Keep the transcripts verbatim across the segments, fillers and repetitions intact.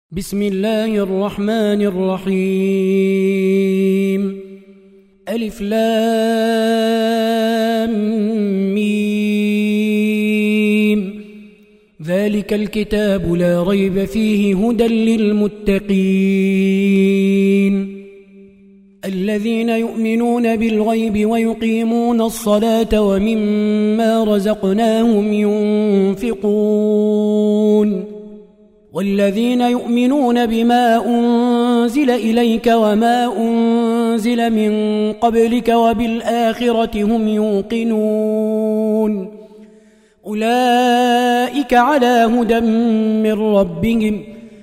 بسم الله الرحمن الرحيم. ألف لام ميم. ذلك الكتاب لا ريب فيه هدى للمتقين الذين يؤمنون بالغيب ويقيمون الصلاة ومما رزقناهم ينفقون والذين يؤمنون بما أنزل إليك وما أنزل من قبلك وبالآخرة هم يوقنون أولئك على هدى من ربهم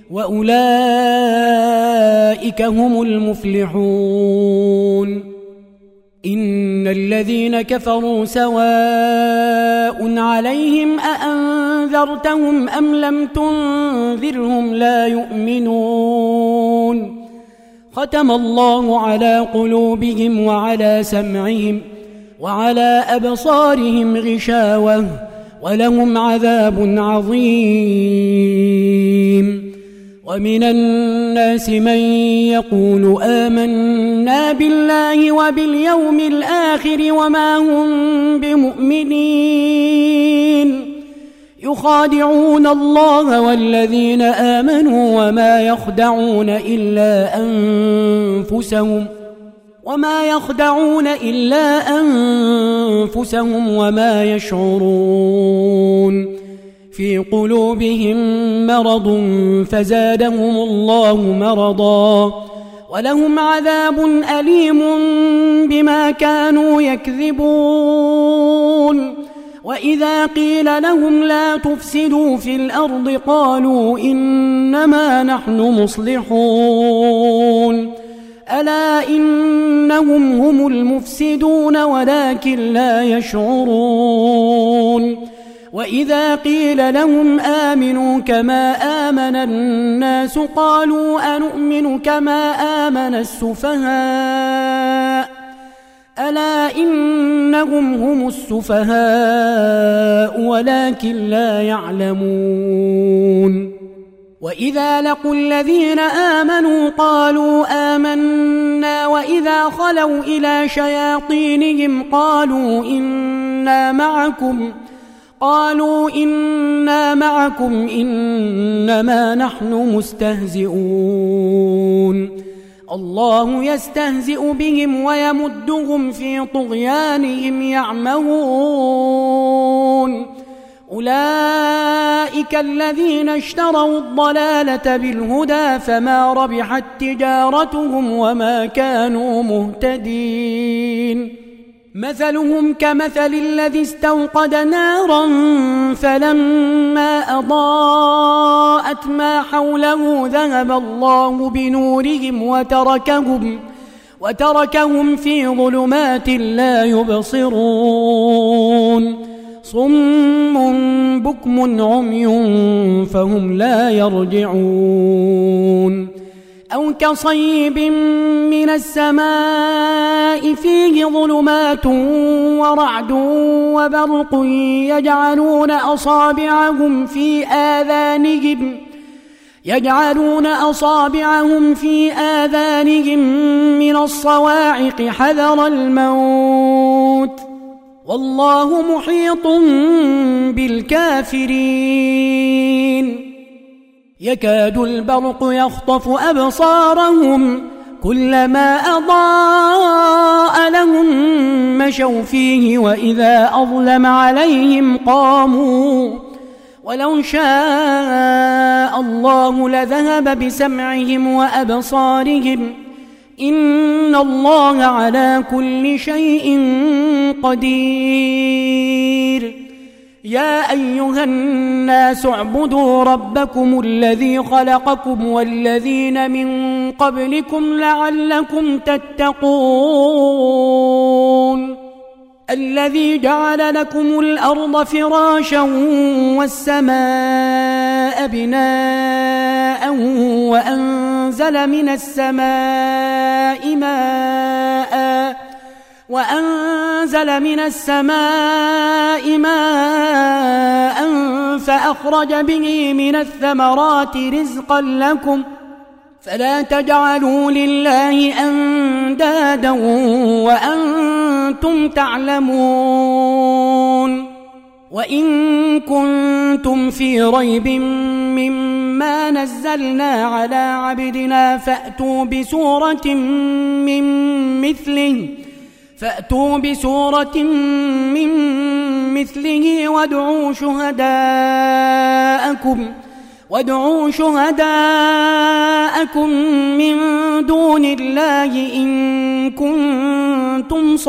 وأولئك هم المفلحون. إن الذين كفروا سواء عليهم أأنذرتهم أم لم تنذرهم لا يؤمنون. ختم الله على قلوبهم وعلى سمعهم وعلى أبصارهم غشاوة ولهم عذاب عظيم. ومن الناس من يقول آمنا بالله وباليوم الآخر وما هم بمؤمنين يخادعون الله والذين آمنوا وما يخدعون إلا أنفسهم وما يخدعون إلا أنفسهم وما يشعرون. في قلوبهم مرض فزادهم الله مرضا ولهم عذاب أليم بما كانوا يكذبون. وإذا قيل لهم لا تفسدوا في الأرض قالوا إنما نحن مصلحون ألا إنهم هم المفسدون ولكن لا يشعرون. وإذا قيل لهم آمنوا كما آمن الناس قالوا أنؤمن كما آمن السفهاء ألا إنهم هم السفهاء ولكن لا يعلمون. وإذا لقوا الذين آمنوا قالوا آمنا وإذا خلوا إلى شياطينهم قالوا إنا معكم قالوا إنا معكم إنما نحن مستهزئون. الله يستهزئ بهم ويمدهم في طغيانهم يعمهون. أولئك الذين اشتروا الضلالة بالهدى فما ربحت تجارتهم وما كانوا مهتدين. مثلهم كمثل الذي استوقد نارا فلما أضاءت ما حوله ذهب الله بنورهم وتركهم, وتركهم في ظلمات لا يبصرون. صم بكم عمي فهم لا يرجعون. أو كصيب من السماء فيه ظلمات ورعد وبرق يجعلون أصابعهم في آذانهم يجعلون أصابعهم في آذانهم من الصواعق حذر الموت والله محيط بالكافرين. يكاد البرق يخطف أبصارهم كلما أضاء لهم مشوا فيه وإذا أظلم عليهم قاموا ولو شاء الله لذهب بسمعهم وأبصارهم إن الله على كل شيء قدير. يا أيها الناس اعبدوا ربكم الذي خلقكم والذين من قبلكم لعلكم تتقون. الذي جعل لكم الأرض فراشا والسماء بناء وأنزل من السماء ماء وأنزل من السماء ماء فأخرج به من الثمرات رزقا لكم فلا تجعلوا لله أندادا وأنتم تعلمون وإن كنتم في ريب مما نزلنا على عبدنا فأتوا بسورة من مثله فأتوا بسورة من مثله وادعوا شهداءكم وادعوا شهداءكم من دون الله إن كنتم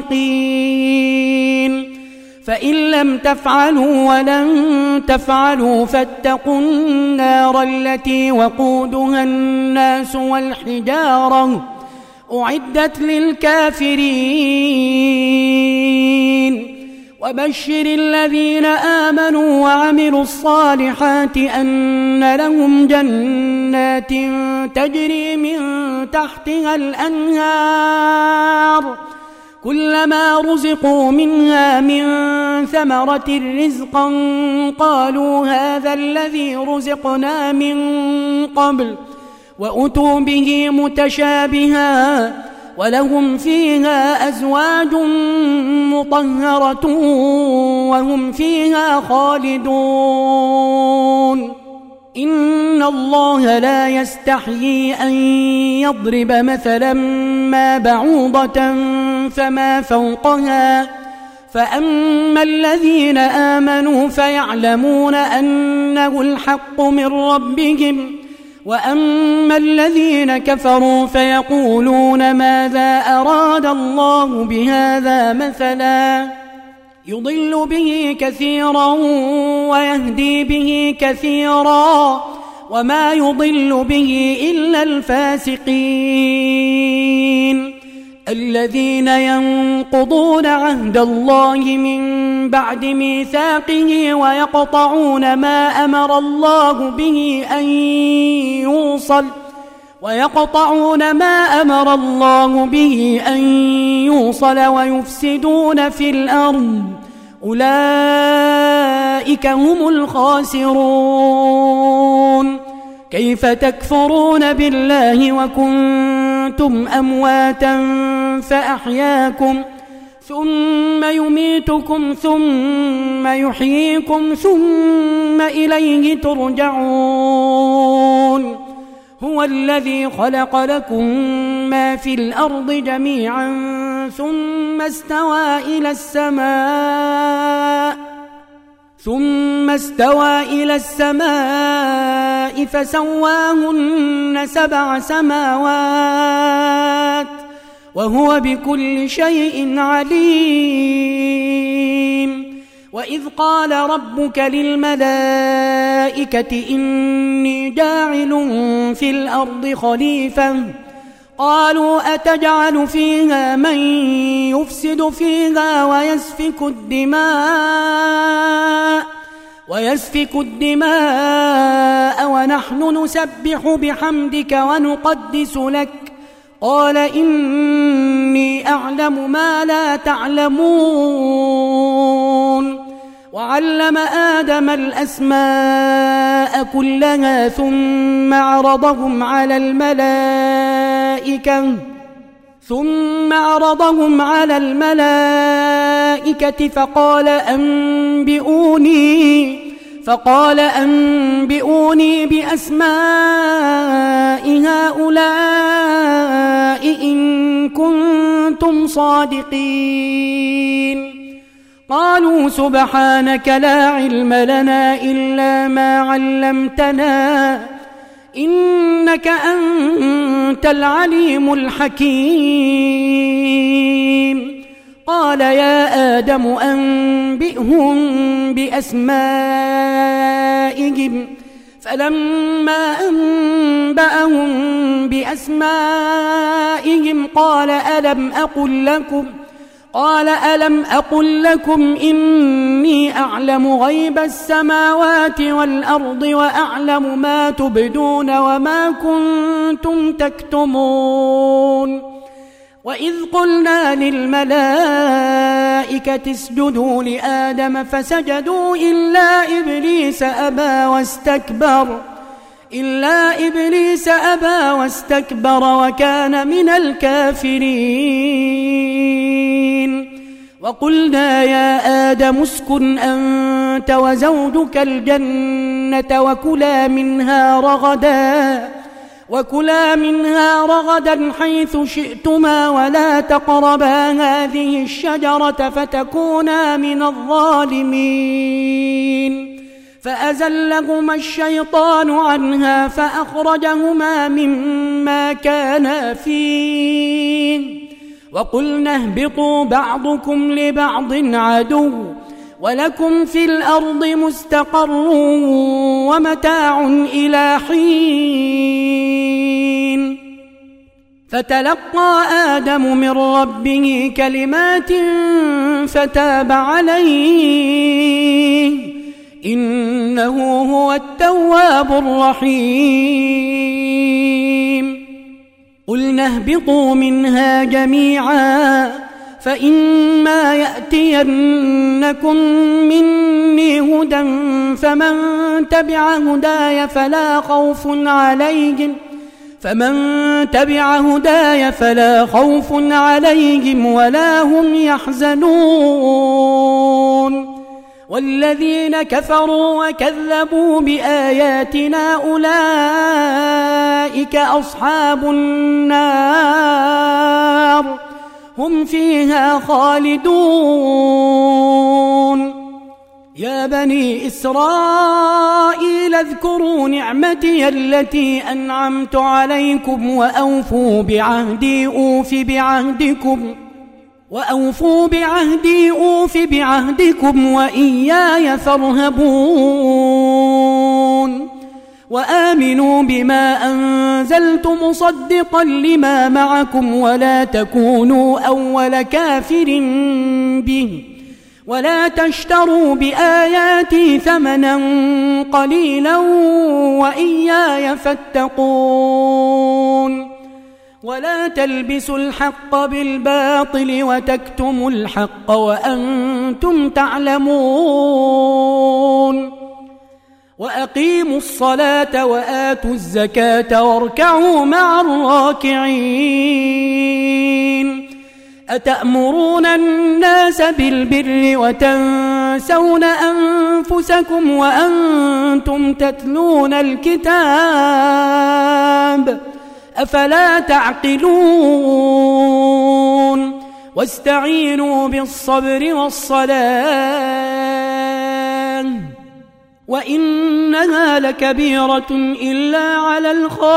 صادقين فإن لم تفعلوا ولن تفعلوا فاتقوا النار التي وقودها الناس والحجارة أعدت للكافرين وبشر الذين آمنوا وعملوا الصالحات أن لهم جنات تجري من تحتها الأنهار كلما رزقوا منها من ثمرة رزقا قالوا هذا الذي رزقنا من قبل وأتوا به متشابها ولهم فيها أزواج مطهرة وهم فيها خالدون إن الله لا يستحيي أن يضرب مثلا ما بعوضة فما فوقها فأما الذين آمنوا فيعلمون أنه الحق من ربهم وأما الذين كفروا فيقولون ماذا أراد الله بهذا مثلا يضل به كثيرا ويهدي به كثيرا وما يضل به إلا الفاسقين الذين ينقضون عهد الله من بعد ميثاقه ويقطعون ما أمر الله به أن يوصل ويقطعون ما أمر الله به أن يوصل ويفسدون في الأرض أولئك هم الخاسرون كيف تكفرون بالله وكنتم أمواتا فأحياكم ثم يميتكم ثم يحييكم ثم إليه ترجعون هو الذي خلق لكم ما في الأرض جميعا ثم استوى إلى السماء ثم استوى إلى السماء فسواهن سبع سماوات وهو بكل شيء عليم وإذ قال ربك للملائكة إني جاعل في الأرض خليفة قالوا أتجعل فيها من يفسد فيها ويسفك الدماء ويسفك الدماء ونحن نسبح بحمدك ونقدس لك قال إني أعلم ما لا تعلمون وعلم آدم الأسماء كلها ثم عرضهم على الملائكة ثم عرضهم على الملائكة فقال أنبئوني فقال أنبئوني بأسماء هؤلاء إن كنتم صادقين قالوا سبحانك لا علم لنا إلا ما علمتنا إنك أنت العليم الحكيم قال يا آدم أنبئهم بأسمائهم فلما أنبأهم بأسمائهم قال ألم أقل لكم قال ألم أقل لكم إني أعلم غيب السماوات والأرض وأعلم ما تبدون وما كنتم تكتمون وإذ قلنا للملائكة اسجدوا لآدم فسجدوا إلا إبليس أبى واستكبر إلا إبليس أبى واستكبر وكان من الكافرين وقلنا يا آدم اسكن أنت وزوجك الجنة وكلا منها رغدا وكلا منها رغدا حيث شئتما ولا تقربا هذه الشجرة فتكونا من الظالمين فأزلهما الشيطان عنها فأخرجهما مما كانا فيه وقلنا اهبطوا بعضكم لبعض عدو ولكم في الأرض مستقر ومتاع إلى حين فتلقى آدم من ربه كلمات فتاب عليه إنه هو التواب الرحيم قلنا اهبطوا منها جميعا فإما يأتينكم مني هدى فمن تبع هداي فلا خوف عليهم فمن تبع هداي فلا خوف عليهم ولا هم يحزنون والذين كفروا وكذبوا بآياتنا أولئك أصحاب النار هم فيها خالدون يا بني إسرائيل اذكروا نعمتي التي أنعمت عليكم وأوفوا بعهدي أوف بعهدكم وأوفوا بعهدي أوف بعهدكم وإياي فارهبون وآمنوا بما أنزلت مصدقا لما معكم ولا تكونوا أول كافر به ولا تشتروا بآياتي ثمنا قليلا وإياي فاتقون ولا تلبسوا الحق بالباطل وتكتموا الحق وأنتم تعلمون وأقيموا الصلاة وآتوا الزكاة واركعوا مع الراكعين أتأمرون الناس بالبر وتنسون أنفسكم وأنتم تتلون الكتاب أفلا تعقلون واستعينوا بالصبر والصلاة وإنها لكبيرة إلا على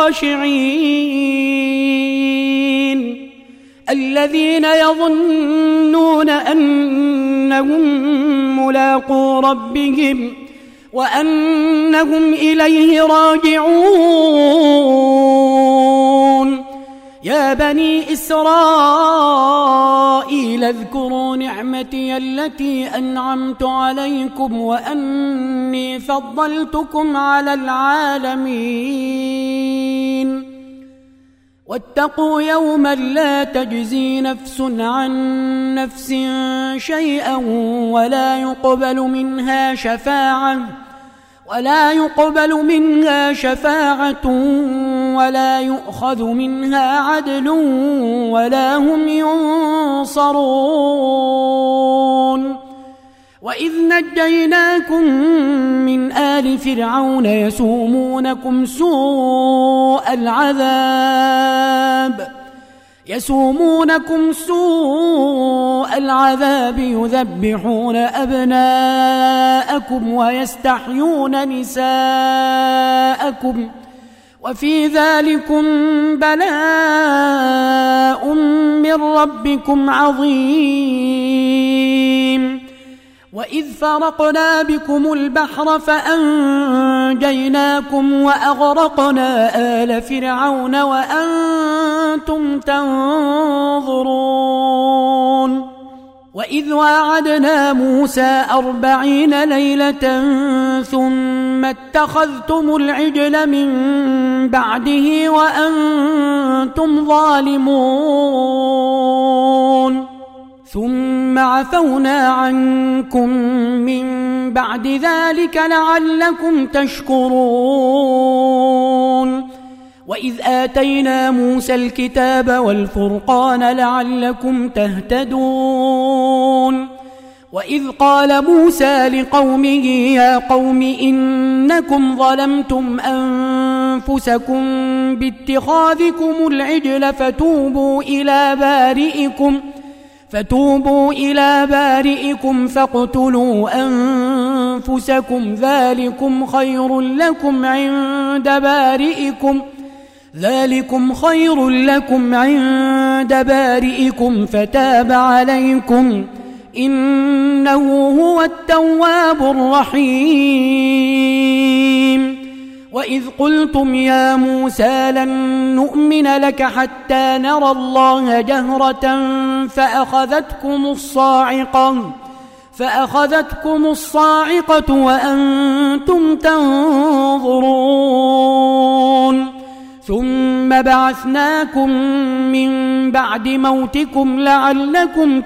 الخاشعين الذين يظنون أنهم ملاقو ربهم وأنهم إليه راجعون يا بني إسرائيل اذكروا نعمتي التي أنعمت عليكم وأني فضلتكم على العالمين واتقوا يوما لا تجزي نفس عن نفس شيئا ولا يقبل منها شفاعة ولا يقبل منها شفاعة ولا يؤخذ منها عدل ولا هم ينصرون وإذ نجيناكم من آل فرعون يسومونكم سوء العذاب يسومونكم سوء العذاب يذبحون أبناءكم ويستحيون نساءكم وفي ذلكم بلاء من ربكم عظيم وإذ فرقنا بكم البحر فأنجيناكم وأغرقنا آل فرعون وأنتم تنظرون وإذ واعدنا موسى أربعين ليلة ثم ثم اتخذتم العجل من بعده وأنتم ظالمون ثم عفونا عنكم من بعد ذلك لعلكم تشكرون وإذ آتينا موسى الكتاب والفرقان لعلكم تهتدون وإذ قال موسى لقومه يا قوم إنكم ظلمتم أنفسكم باتخاذكم العجل فتوبوا إلى بارئكم فتوبوا إلى بارئكم فاقتلوا أنفسكم ذلكم خير لكم عند بارئكم ذلكم خير لكم عند بارئكم فتاب عليكم إنه هو التواب الرحيم وإذ قلتم يا موسى لن نؤمن لك حتى نرى الله جهرة فأخذتكم الصاعقة فأخذتكم الصاعقة وأنتم تنظرون ثم بعثناكم من بعد موتكم لعلكم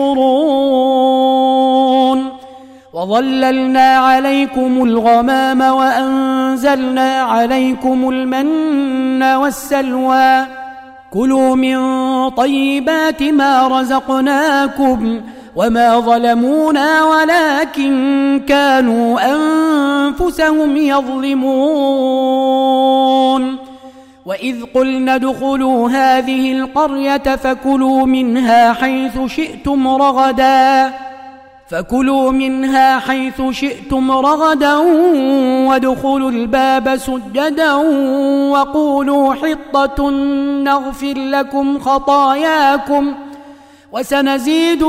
تشكرون وظللنا عليكم الغمام وأنزلنا عليكم المن والسلوى كلوا من طيبات ما رزقناكم وما ظلمونا ولكن كانوا أنفسهم يظلمون وإذ قلنا ادخلوا هذه القرية فكلوا منها حيث شئتم رغدا فكلوا منها حيث شئتم رغدا وادخلوا الباب سجدا وقولوا حطة نغفر لكم خطاياكم وسنزيد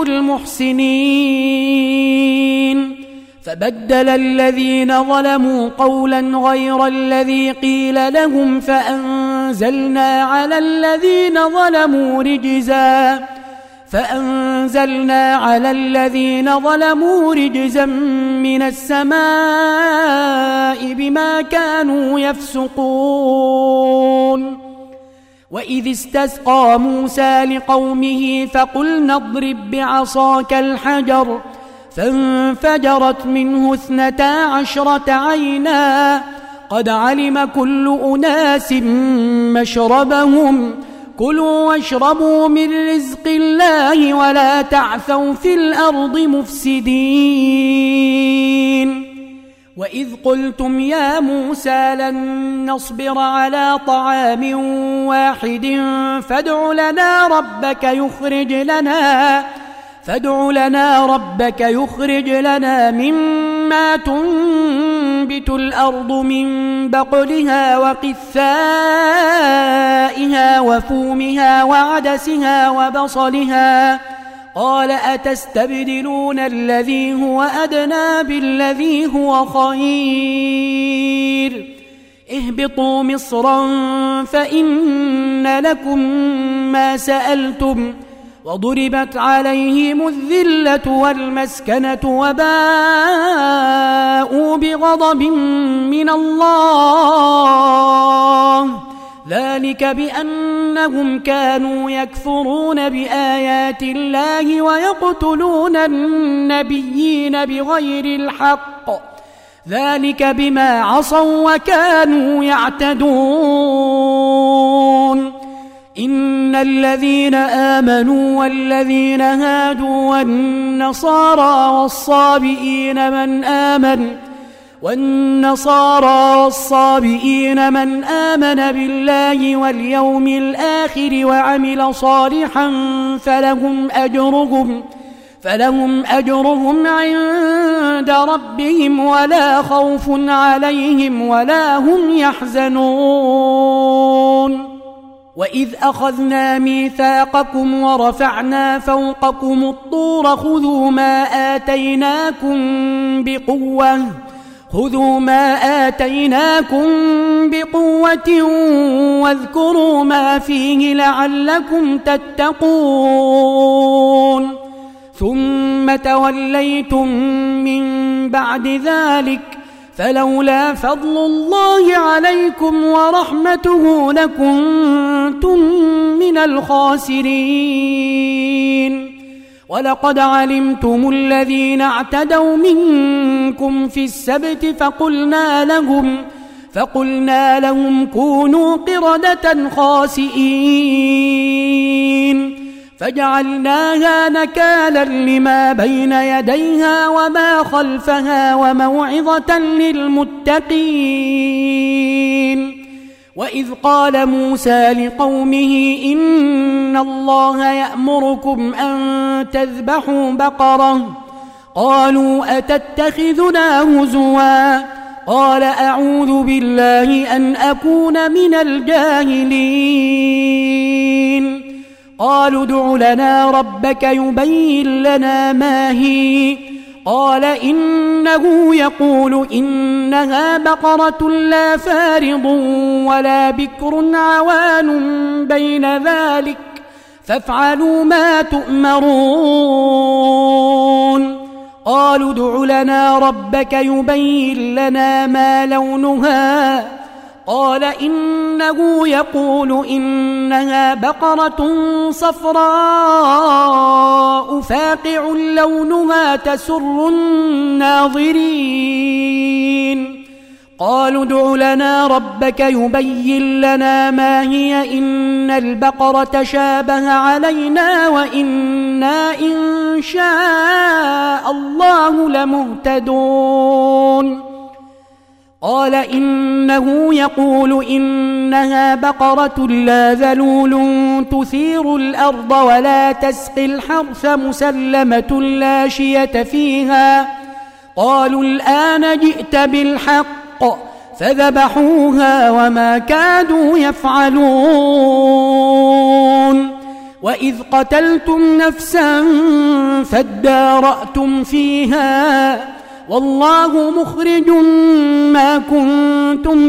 المحسنين فبدل الذين ظلموا قولا غير الذي قيل لهم فأنزلنا على الذين ظلموا رجزا فأنزلنا على الذين ظلموا رجزا من السماء بما كانوا يفسقون وإذ استسقى موسى لقومه فقلنا اضرب بعصاك الحجر فانفجرت منه اثنتا عشرة عينا قد علم كل أناس مشربهم كلوا واشربوا من رزق الله ولا تعثوا في الأرض مفسدين وإذ قلتم يا موسى لن نصبر على طعام واحد فادع لنا ربك يخرج لنا فادع لنا ربك يخرج لنا مما تنبت الأرض من بقلها وقثائها وفومها وعدسها وبصلها قال أتستبدلون الذي هو أدنى بالذي هو خير اهبطوا مصرا فإن لكم ما سألتم وضربت عليهم الذلة والمسكنة وباءوا بغضب من الله ذلك بأنهم كانوا يكفرون بآيات الله ويقتلون النبيين بغير الحق ذلك بما عصوا وكانوا يعتدون إن الذين آمنوا والذين هادوا والنصارى والصابئين من آمن والنصارى والصابئين من آمن بالله واليوم الآخر وعمل صالحا فلهم أجرهم فلهم أجرهم عند ربهم ولا خوف عليهم ولا هم يحزنون وإذ أخذنا ميثاقكم ورفعنا فوقكم الطور خذوا ما آتيناكم بقوة خذوا ما آتيناكم بقوة واذكروا ما فيه لعلكم تتقون ثم توليتم من بعد ذلك فلولا فضل الله عليكم ورحمته لكنتم من الخاسرين. ولقد علمتم الذين اعتدوا منكم في السبت فقلنا لهم فقلنا لهم كونوا قردة خاسئين فجعلناها نكالا لما بين يديها وما خلفها وموعظة للمتقين. وإذ قال موسى لقومه إن الله يأمركم أن تذبحوا بقرة قالوا أتتخذنا هزوا قال أعوذ بالله أن أكون من الجاهلين. قالوا ادع لنا ربك يبين لنا ما هي قال إنه يقول إنها بقرة لا فارض ولا بكر عوان بين ذلك فافعلوا ما تؤمرون. قالوا ادع لنا ربك يبين لنا ما لونها قال إنه يقول إنها بقرة صفراء فاقع لونها تسر الناظرين. قالوا ادع لنا ربك يبين لنا ما هي إن البقرة شابه علينا وإنا إن شاء الله لمهتدون. قال إنه يقول إنها بقرة لا ذلول تثير الأرض ولا تسقي الحرث مسلمة لا شية فيها. قالوا الآن جئت بالحق فذبحوها وما كادوا يفعلون. وإذ قتلتم نفسا فادارأتم فيها والله مخرج ما كنتم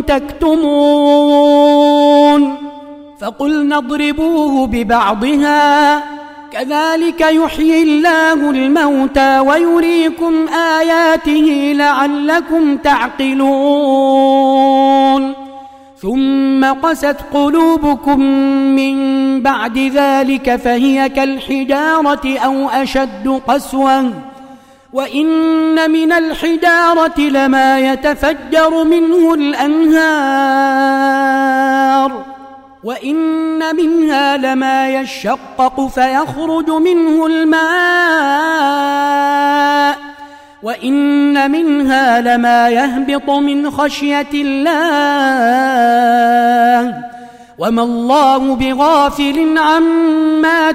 تكتمون. فقلنا اضربوه ببعضها كذلك يحيي الله الموتى ويريكم آياته لعلكم تعقلون. ثم قست قلوبكم من بعد ذلك فهي كالحجارة أو أشد قسوة وإن من الحجارة لما يتفجر منه الأنهار وإن منها لما يشقق فيخرج منه الماء وإن منها لما يهبط من خشية الله وما الله بغافل عما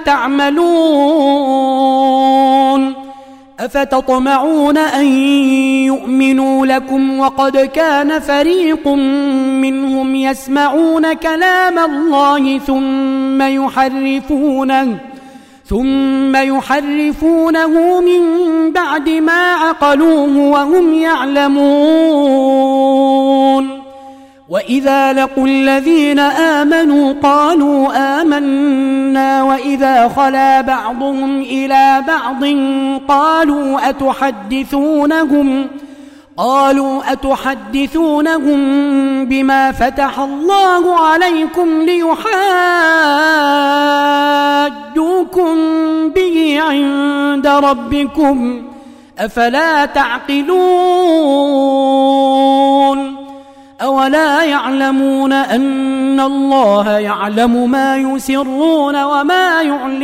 تعملون. أفتطمعون أن يؤمنوا لكم وقد كان فريق منهم يسمعون كلام الله ثم يحرفونه ثم يحرفونه من بعد ما عقلوه وهم يعلمون. وإذا لقوا الذين آمنوا قالوا آمنا وإذا خلا بعضهم إلى بعض قالوا أتحدثونهم قالوا أتحدثونهم بما فتح الله عليكم ليحاجوكم به عند ربكم أفلا تعقلون. أولا يعلمون أن الله يعلم ما يسرون وما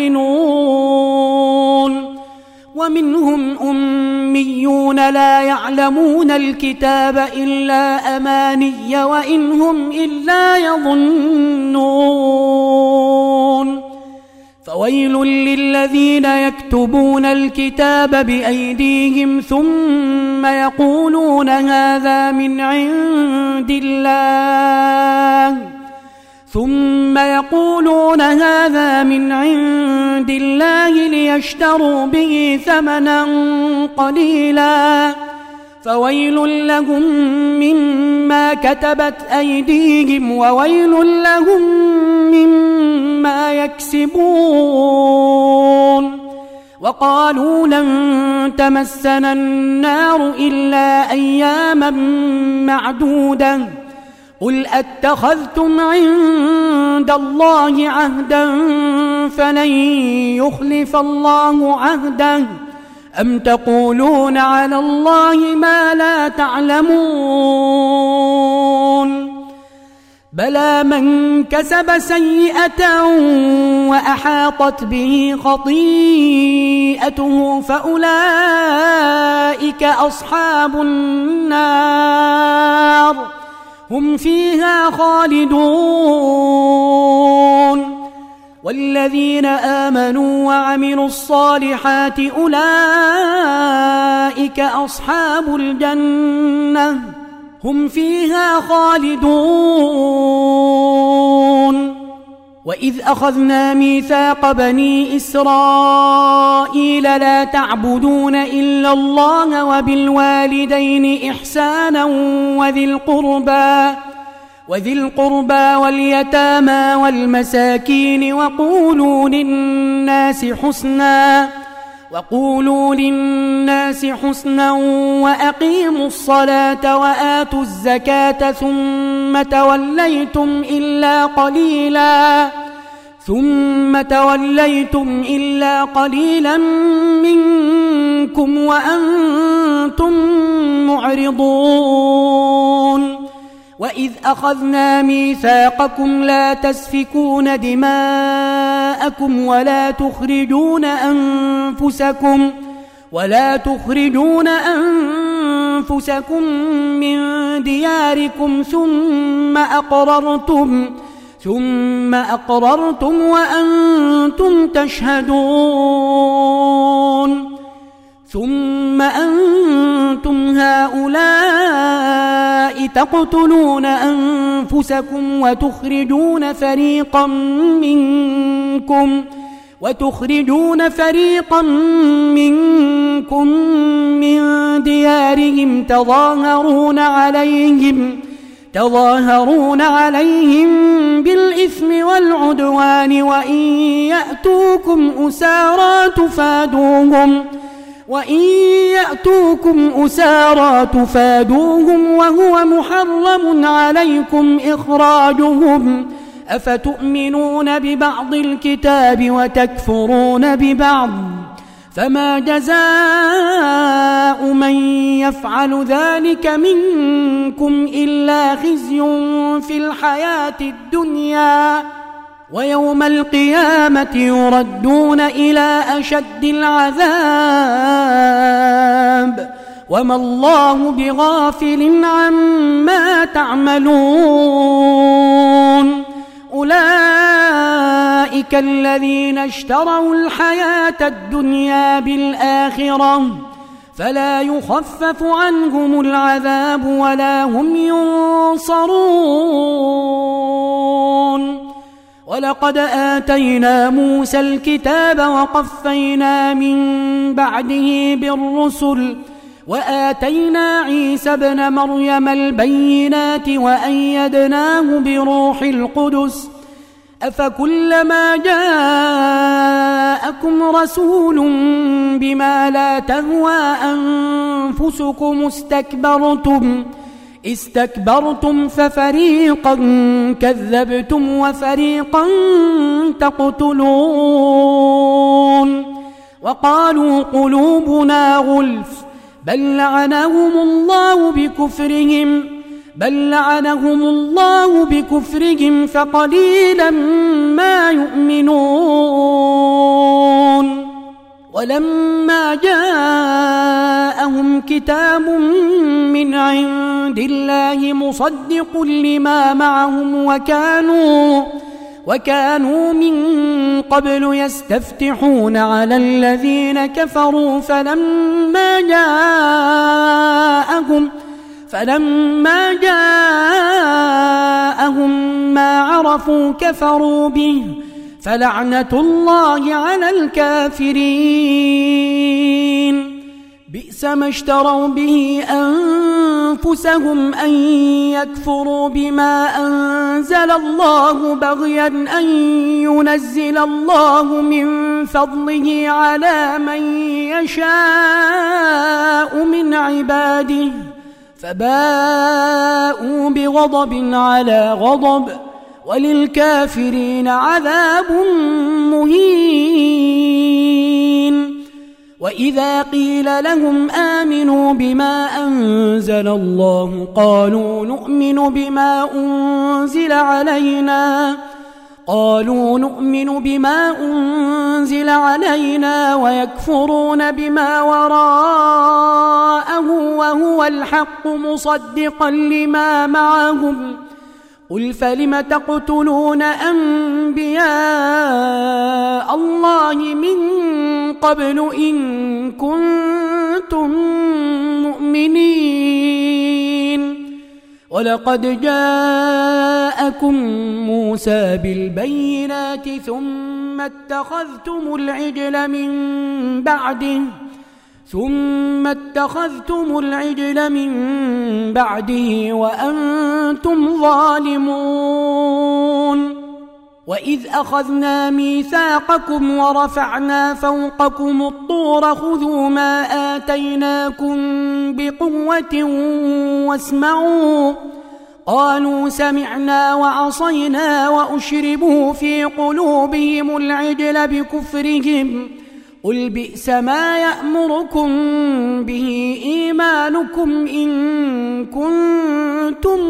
يعلنون. ومنهم أميون لا يعلمون الكتاب إلا أماني وإن هم إلا يظنون. فويل للذين يكتبون الكتاب بأيديهم ثم يقولون هذا من عند الله ثم يقولون هذا من عند الله ليشتروا به ثمنا قليلا فويل لهم مما كتبت أيديهم وويل لهم مما يكسبون. وقالوا لن تمسنا النار إلا أياما معدودة قل أتخذتم عند الله عهدا فلن يخلف الله عهده أم تقولون على الله ما لا تعلمون بلى من كسب سيئة وأحاطت به خطيئته فأولئك أصحاب النار هم فيها خالدون والذين آمنوا وعملوا الصالحات أولئك أصحاب الجنة هم فيها خالدون وإذ أخذنا ميثاق بني إسرائيل لا تعبدون إلا الله وبالوالدين إحسانا وذي القربى وذي القربى واليتامى والمساكين وقولوا للناس حسنا وقولوا للناس حسنا وأقيموا الصلاة وآتوا الزكاة ثم توليتم إلا قليلا ثم توليتم إلا قليلا منكم وأنتم معرضون وإذ أخذنا ميثاقكم لا تسفكون دماءكم ولا تخرجون أنفسكم ولا تخرجون أنفسكم من دياركم ثم أقررتم ثم أقررتم وأنتم تشهدون ثم أنتم هؤلاء تقتلون أنفسكم وتخرجون فريقا منكم وتخرجون فريقا منكم من ديارهم تظاهرون عليهم تظاهرون عليهم بالإثم والعدوان وإن يأتوكم أسارى تفادوهم وإن يأتوكم أسارى تفادوهم وهو محرم عليكم إخراجهم أفتؤمنون ببعض الكتاب وتكفرون ببعض فما جزاء من يفعل ذلك منكم إلا خزي في الحياة الدنيا ويوم القيامة يردون إلى أشد العذاب وما الله بغافل عما تعملون أولئك الذين اشتروا الحياة الدنيا بالآخرة فلا يخفف عنهم العذاب ولا هم ينصرون ولقد آتينا موسى الكتاب وقفينا من بعده بالرسل وآتينا عيسى ابن مريم البينات وأيدناه بروح القدس أفكلما جاءكم رسول بما لا تهوى أنفسكم استكبرتم استكبرتم ففريقا كذبتم وفريقا تقتلون وقالوا قلوبنا غلف بل لعنهم الله بكفرهم بل لعنهم الله بكفرهم فقليلا ما يؤمنون ولما جاءهم كتاب من عند الله مصدق لما معهم وكانوا وكانوا من قبل يستفتحون على الذين كفروا فلما جاءهم فلما جاءهم ما عرفوا كفروا به فلعنة الله على الكافرين بئس ما اشتروا به أنفسهم أن يكفروا بما أنزل الله بغيا أن ينزل الله من فضله على من يشاء من عباده فباءوا بغضب على غضب وللكافرين عذاب مهين. وإذا قيل لهم آمنوا بما أنزل الله قالوا نؤمن بما أنزل علينا قالوا نؤمن بما أنزل علينا ويكفرون بما وراءه وهو الحق مصدقا لما معهم قل فلم تقتلون أنبياء الله من قبل إن كنتم مؤمنين ولقد جاءكم موسى بالبينات ثم اتخذتم العجل من بعده ثم اتخذتم العجل من بعده وأنتم ظالمون. وإذ أخذنا ميثاقكم ورفعنا فوقكم الطور خذوا ما آتيناكم بقوة واسمعوا قالوا سمعنا وعصينا وأشربوا في قلوبهم العجل بكفرهم قل بئس ما يأمركم به إيمانكم إن كنتم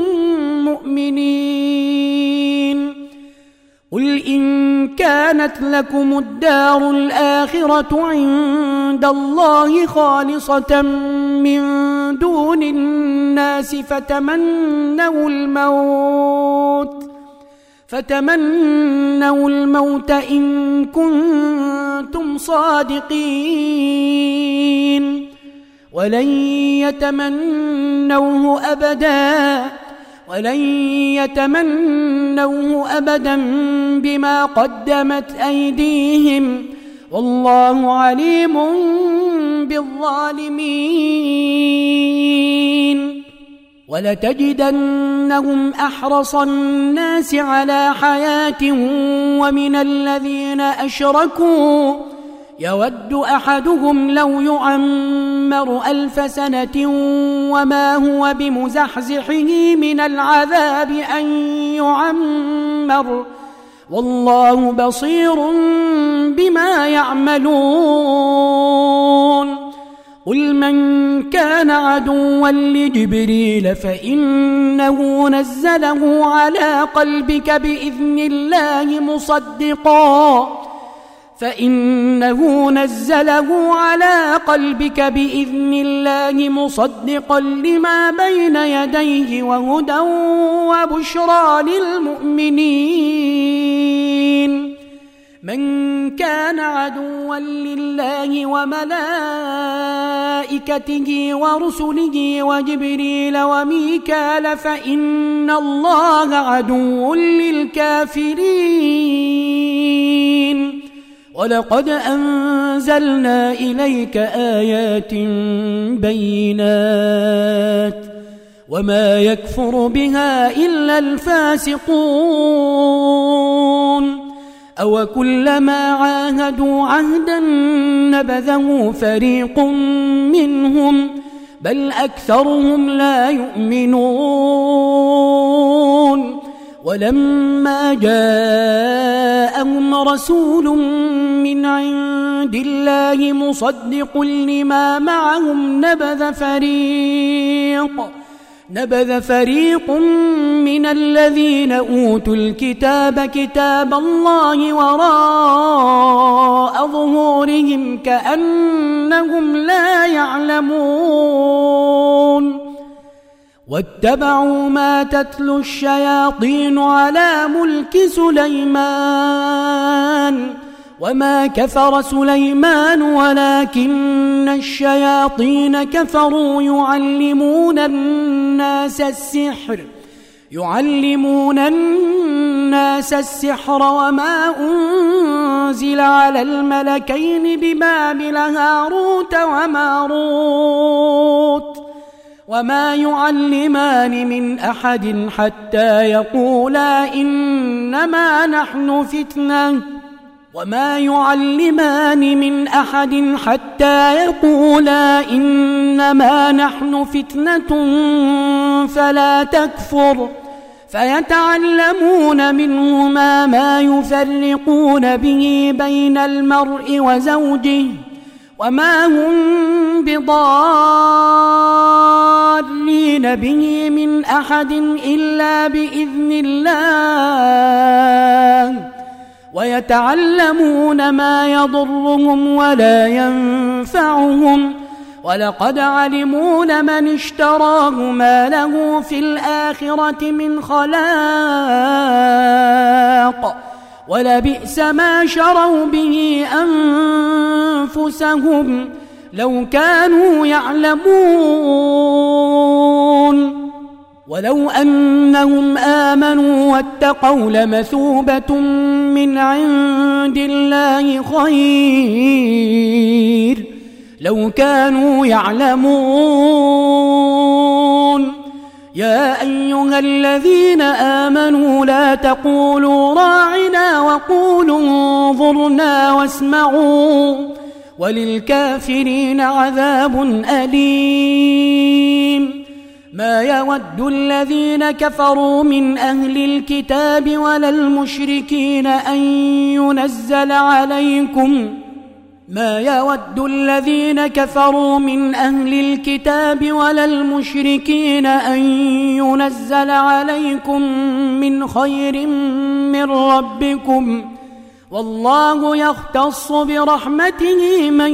مؤمنين قل إن كانت لكم الدار الآخرة عند الله خالصة من دون الناس فتمنوا الموت فتمنوا الموت إن كنتم صادقين ولن يتمنوه أبدا ولن يتمنوه أبدا بما قدمت أيديهم والله عليم بالظالمين. ولتجدنهم أحرص الناس على حياة ومن الذين أشركوا يود أحدهم لو يعمر ألف سنة وما هو بمزحزحه من العذاب أن يعمر والله بصير بما يعملون. قل من كان عدوا لجبريل فإنه نزله على قلبك بإذن الله مصدقا فإنه نزله على قلبك بإذن الله مصدقا لما بين يديه وهدى وبشرى للمؤمنين. من كان عدوا لله وملائكته ورسله وجبريل وميكال فإن الله عدو للكافرين. ولقد أنزلنا إليك آيات بينات وما يكفر بها إلا الفاسقون. أو كلما عاهدوا عهدا نبذه فريق منهم بل أكثرهم لا يؤمنون. ولما جاءهم رسول من عند الله مصدق لما معهم نبذ فريق نبذ فريق من الذين أوتوا الكتاب كتاب الله وراء ظهورهم كأنهم لا يعلمون. واتبعوا ما تتلو الشياطين على ملك سليمان وما كفر سليمان ولكن الشياطين كفروا يعلمون الناس السحر يعلمون الناس السحر وما أنزل على الملكين ببابل هاروت وماروت وما يعلمان من أحد حتى يقولا إنما نحن فتنة وما يعلمان من أحد حتى يقولا إنما نحن فتنة فلا تكفر فيتعلمون منهما ما يفرقون به بين المرء وزوجه وما هم بضارين به من أحد إلا بإذن الله ويتعلمون ما يضرهم ولا ينفعهم ولقد علموا لمن اشتراه ما له في الآخرة من خلاق ولبئس ما شروا به أنفسهم لو كانوا يعلمون ولو أنهم آمنوا واتقوا لمثوبة من عند الله خير لو كانوا يعلمون يا أيها الذين آمنوا لا تقولوا راعنا وقولوا انظرنا واسمعوا وللكافرين عذاب أليم ما يود الذين كفروا من أهل الكتاب ولا المشركين أن ينزل عليكم ما يود الذين كفروا من أهل الكتاب ولا المشركين أن ينزل عليكم من خير من ربكم والله يختص برحمته من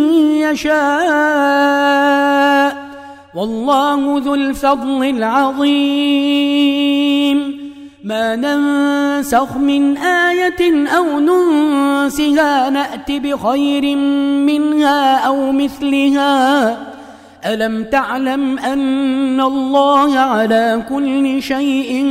يشاء والله ذو الفضل العظيم ما ننسخ من آية أو ننسها نأت بخير منها أو مثلها ألم تعلم أن الله على كل شيء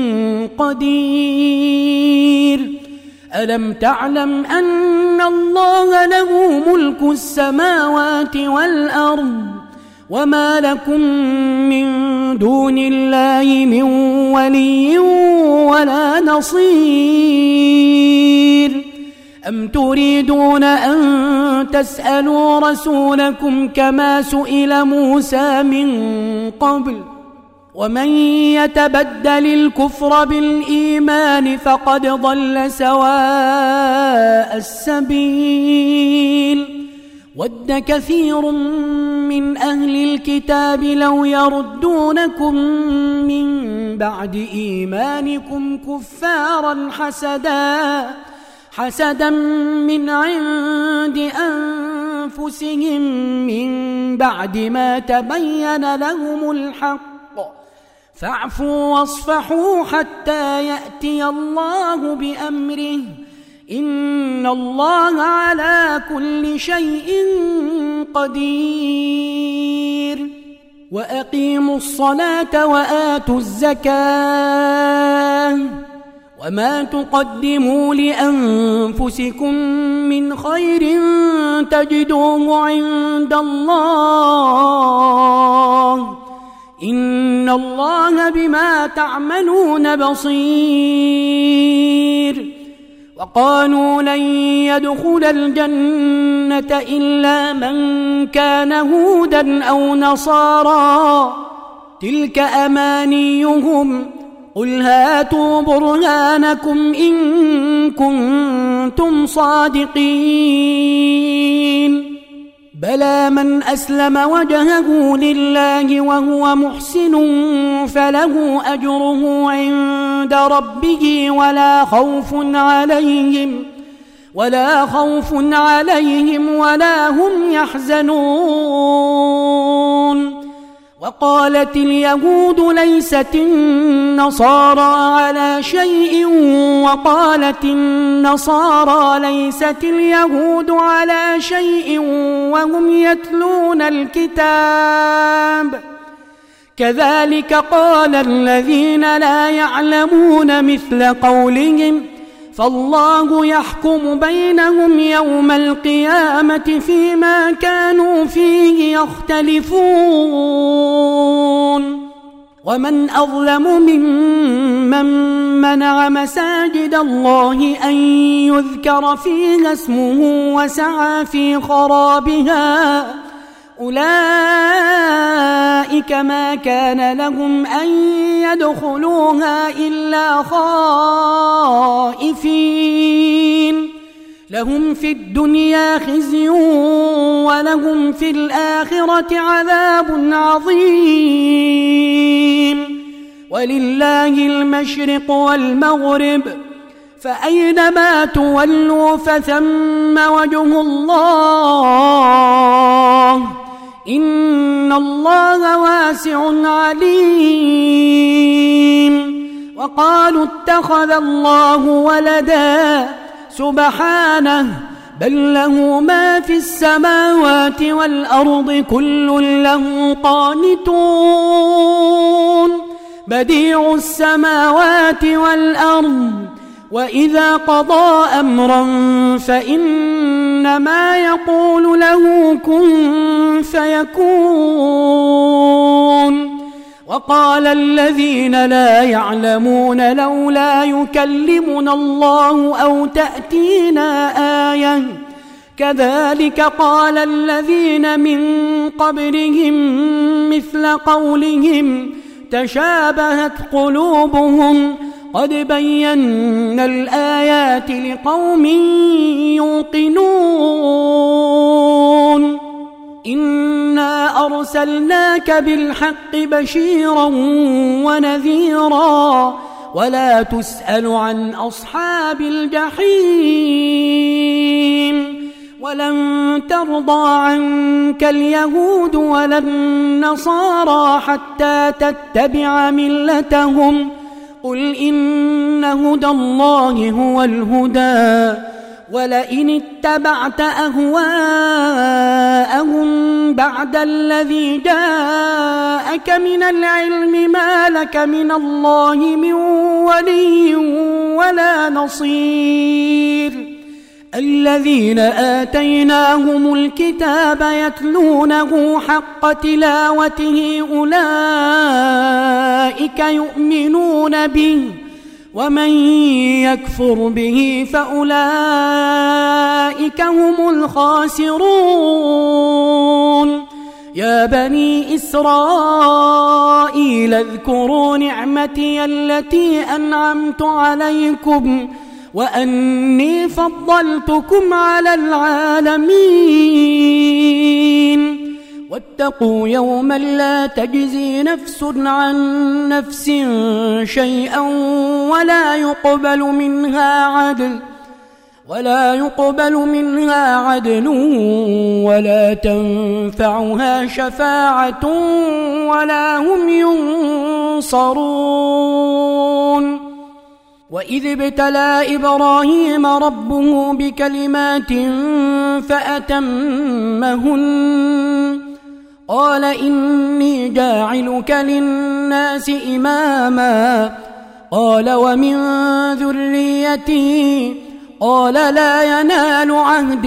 قدير ألم تعلم أن الله له ملك السماوات والأرض وما لكم من دون الله من ولي ولا نصير أم تريدون أن تسألوا رسولكم كما سئل موسى من قبل ومن يتبدل الكفر بالإيمان فقد ضل سواء السبيل ود كثير من أهل الكتاب لو يردونكم من بعد إيمانكم كفارا حسدا حسدا من عند أنفسهم من بعد ما تبين لهم الحق فاعفوا واصفحوا حتى يأتي الله بأمره إن الله على كل شيء قدير وأقيموا الصلاة وآتوا الزكاة وما تقدموا لأنفسكم من خير تجدوه عند الله إن الله بما تعملون بصير وقالوا لن يدخل الجنة إلا من كان هودا أو نصارى تلك أمانيهم قل هاتوا برهانكم إن كنتم صادقين بلى من أسلم وجهه لله وهو محسن فله أجره عند ربه ولا خوف عليهم ولا خوف عليهم ولا هم يحزنون وقالت اليهود ليست النصارى على شيء وقالت النصارى ليست اليهود على شيء وهم يتلون الكتاب كذلك قال الذين لا يعلمون مثل قولهم فالله يحكم بينهم يوم القيامة فيما كانوا فيه يختلفون. ومن أظلم ممن منع مساجد الله أن يذكر فيها اسمه وسعى في خرابها أولئك ما كان لهم أن يدخلوها إلا خائفين لهم في الدنيا خزي ولهم في الآخرة عذاب عظيم. ولله المشرق والمغرب فأينما تولوا فثم وجه الله إن الله واسع عليم. وقالوا اتخذ الله ولدا سبحانه بل له ما في السماوات والأرض كل له قانتون بديع السماوات والأرض وإذا قضى أمرا فإنما يقول له كن فيكون. وقال الذين لا يعلمون لولا يكلمنا الله أو تأتينا آية كذلك قال الذين من قبلهم مثل قولهم تشابهت قلوبهم قد بينا الآيات لقوم يوقنون. إنا أرسلناك بالحق بشيرا ونذيرا ولا تسأل عن أصحاب الجحيم. ولن ترضى عنك اليهود ولا النصارى حتى تتبع ملتهم قل إن هدى الله هو الهدى ولئن اتبعت أهواءهم بعد الذي جاءك من العلم ما لك من الله من ولي ولا نصير. الذين آتيناهم الكتاب يتلونه حق تلاوته أولئك يؤمنون به ومن يكفر به فأولئك هم الخاسرون. يا بني إسرائيل اذكروا نعمتي التي أنعمت عليكم وأني فضلتكم على العالمين. واتقوا يوما لا تجزي نفس عن نفس شيئا ولا يقبل منها عدل ولا يقبل منها عدل ولا تنفعها شفاعة ولا هم ينصرون. وإذ ابتلى إبراهيم ربه بكلمات فأتمهن قال إني جاعلك للناس إماما قال ومن ذريتي قال لا ينال عهد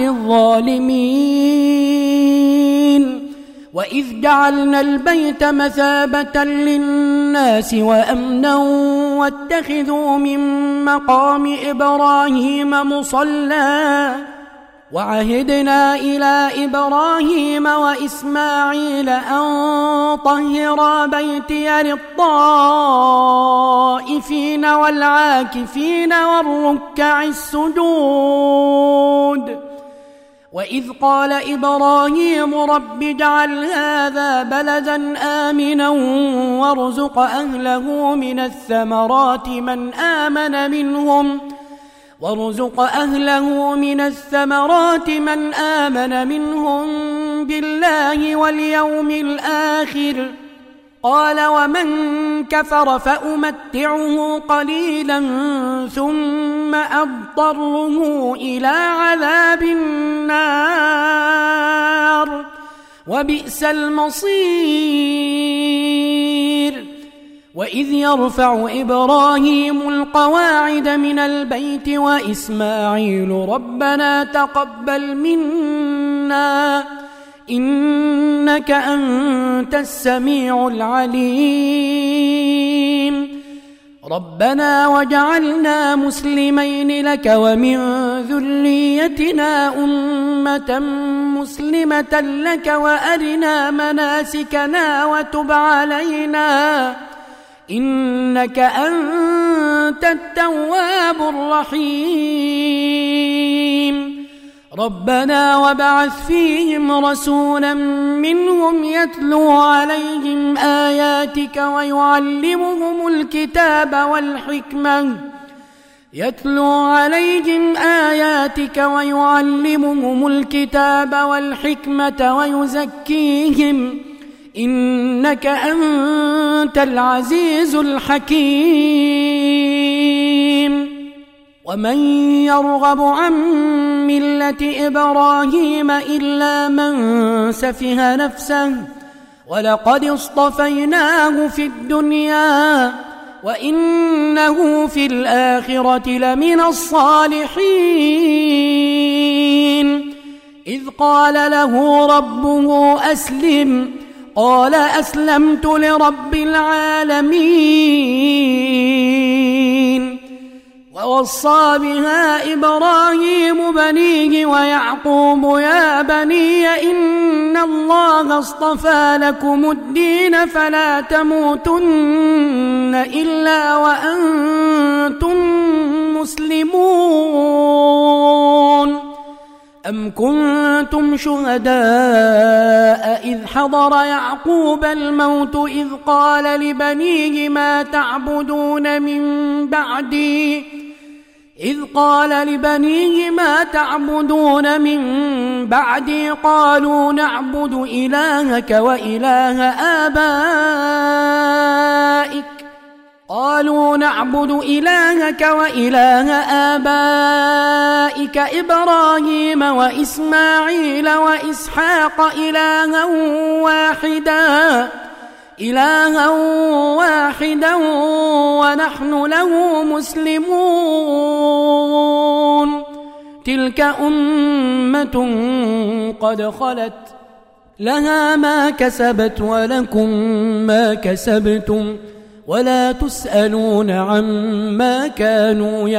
الظالمين. وإذ جعلنا البيت مثابة للناس وأمنا واتخذوا من مقام إبراهيم مصلى وعهدنا إلى إبراهيم وإسماعيل أن طهرا بيتي للطائفين والعاكفين والركع السجود. وإذ قال إبراهيم رب اجعل هذا بلدا آمنا وارزق أهله من الثمرات من آمن منهم وارزق أهله من الثمرات من آمن منهم بالله واليوم الآخر قال ومن كفر فأمتعه قليلا ثم أضطره إلى عذاب النار وبئس المصير. وإذ يرفع إبراهيم القواعد من البيت وإسماعيل ربنا تقبل منا إنك أنت السميع العليم ربنا وجعلنا مسلمين لك ومن ذريتنا أمة مسلمة لك وأرنا مناسكنا وتب علينا إنك أنت التواب الرحيم ربنا وابعث فيهم رسولا منهم يتلو عليهم آياتك ويعلمهم الكتاب والحكمة يتلو عليهم آياتك ويعلمهم الكتاب والحكمة ويزكيهم إنك أنت العزيز الحكيم ومن يرغب عن ملة إبراهيم إلا من سفه نفسه ولقد اصطفيناه في الدنيا وإنه في الآخرة لمن الصالحين إذ قال له ربه أسلم قال أسلمت لرب العالمين ووصى بها إبراهيم بنيه ويعقوب يا بني إن الله اصطفى لكم الدين فلا تموتن إلا وأنتم مسلمون أم كنتم شهداء إذ حضر يعقوب الموت إذ قال لبنيه ما تعبدون من بعدي إذ قال لبنيه ما تعبدون من بعدي قالوا نعبد إلهك وإله آبائك قالوا نعبد إلهك وإله آبائك إبراهيم وإسماعيل وإسحاق إلها واحدا إلها واحدا ونحن له مسلمون تلك أمة قد خلت لها ما كسبت ولكم ما كسبتم ولا تسألون عما كانوا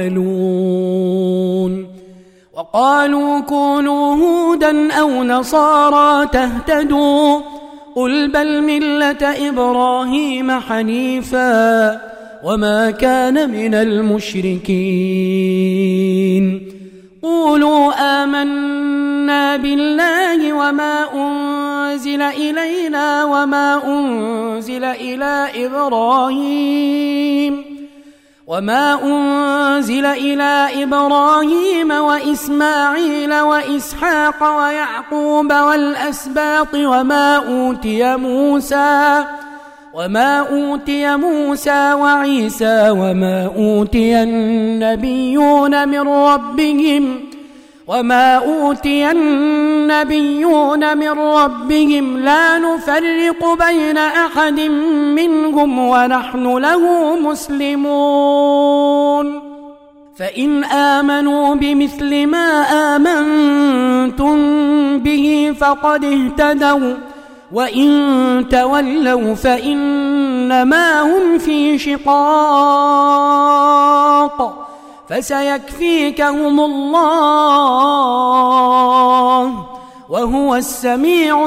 يعملون وقالوا كونوا هودا أو نصارى تهتدوا قل بل ملة إبراهيم حنيفا وما كان من المشركين قولوا آمنا بالله وما أنزل إلينا وما أنزل إلى إبراهيم وما أنزل إلى إبراهيم وإسماعيل وإسحاق ويعقوب والأسباط وما أوتي موسى وما أوتي موسى وعيسى وما أوتي النبيون من ربهم وما أوتي النبيون من ربهم لا نفرق بين أحد منهم ونحن له مسلمون فإن آمنوا بمثل ما آمنتم به فقد اهتدوا وإن تولوا فإنما هم في شقاق فسيكفيكهم الله وهو السميع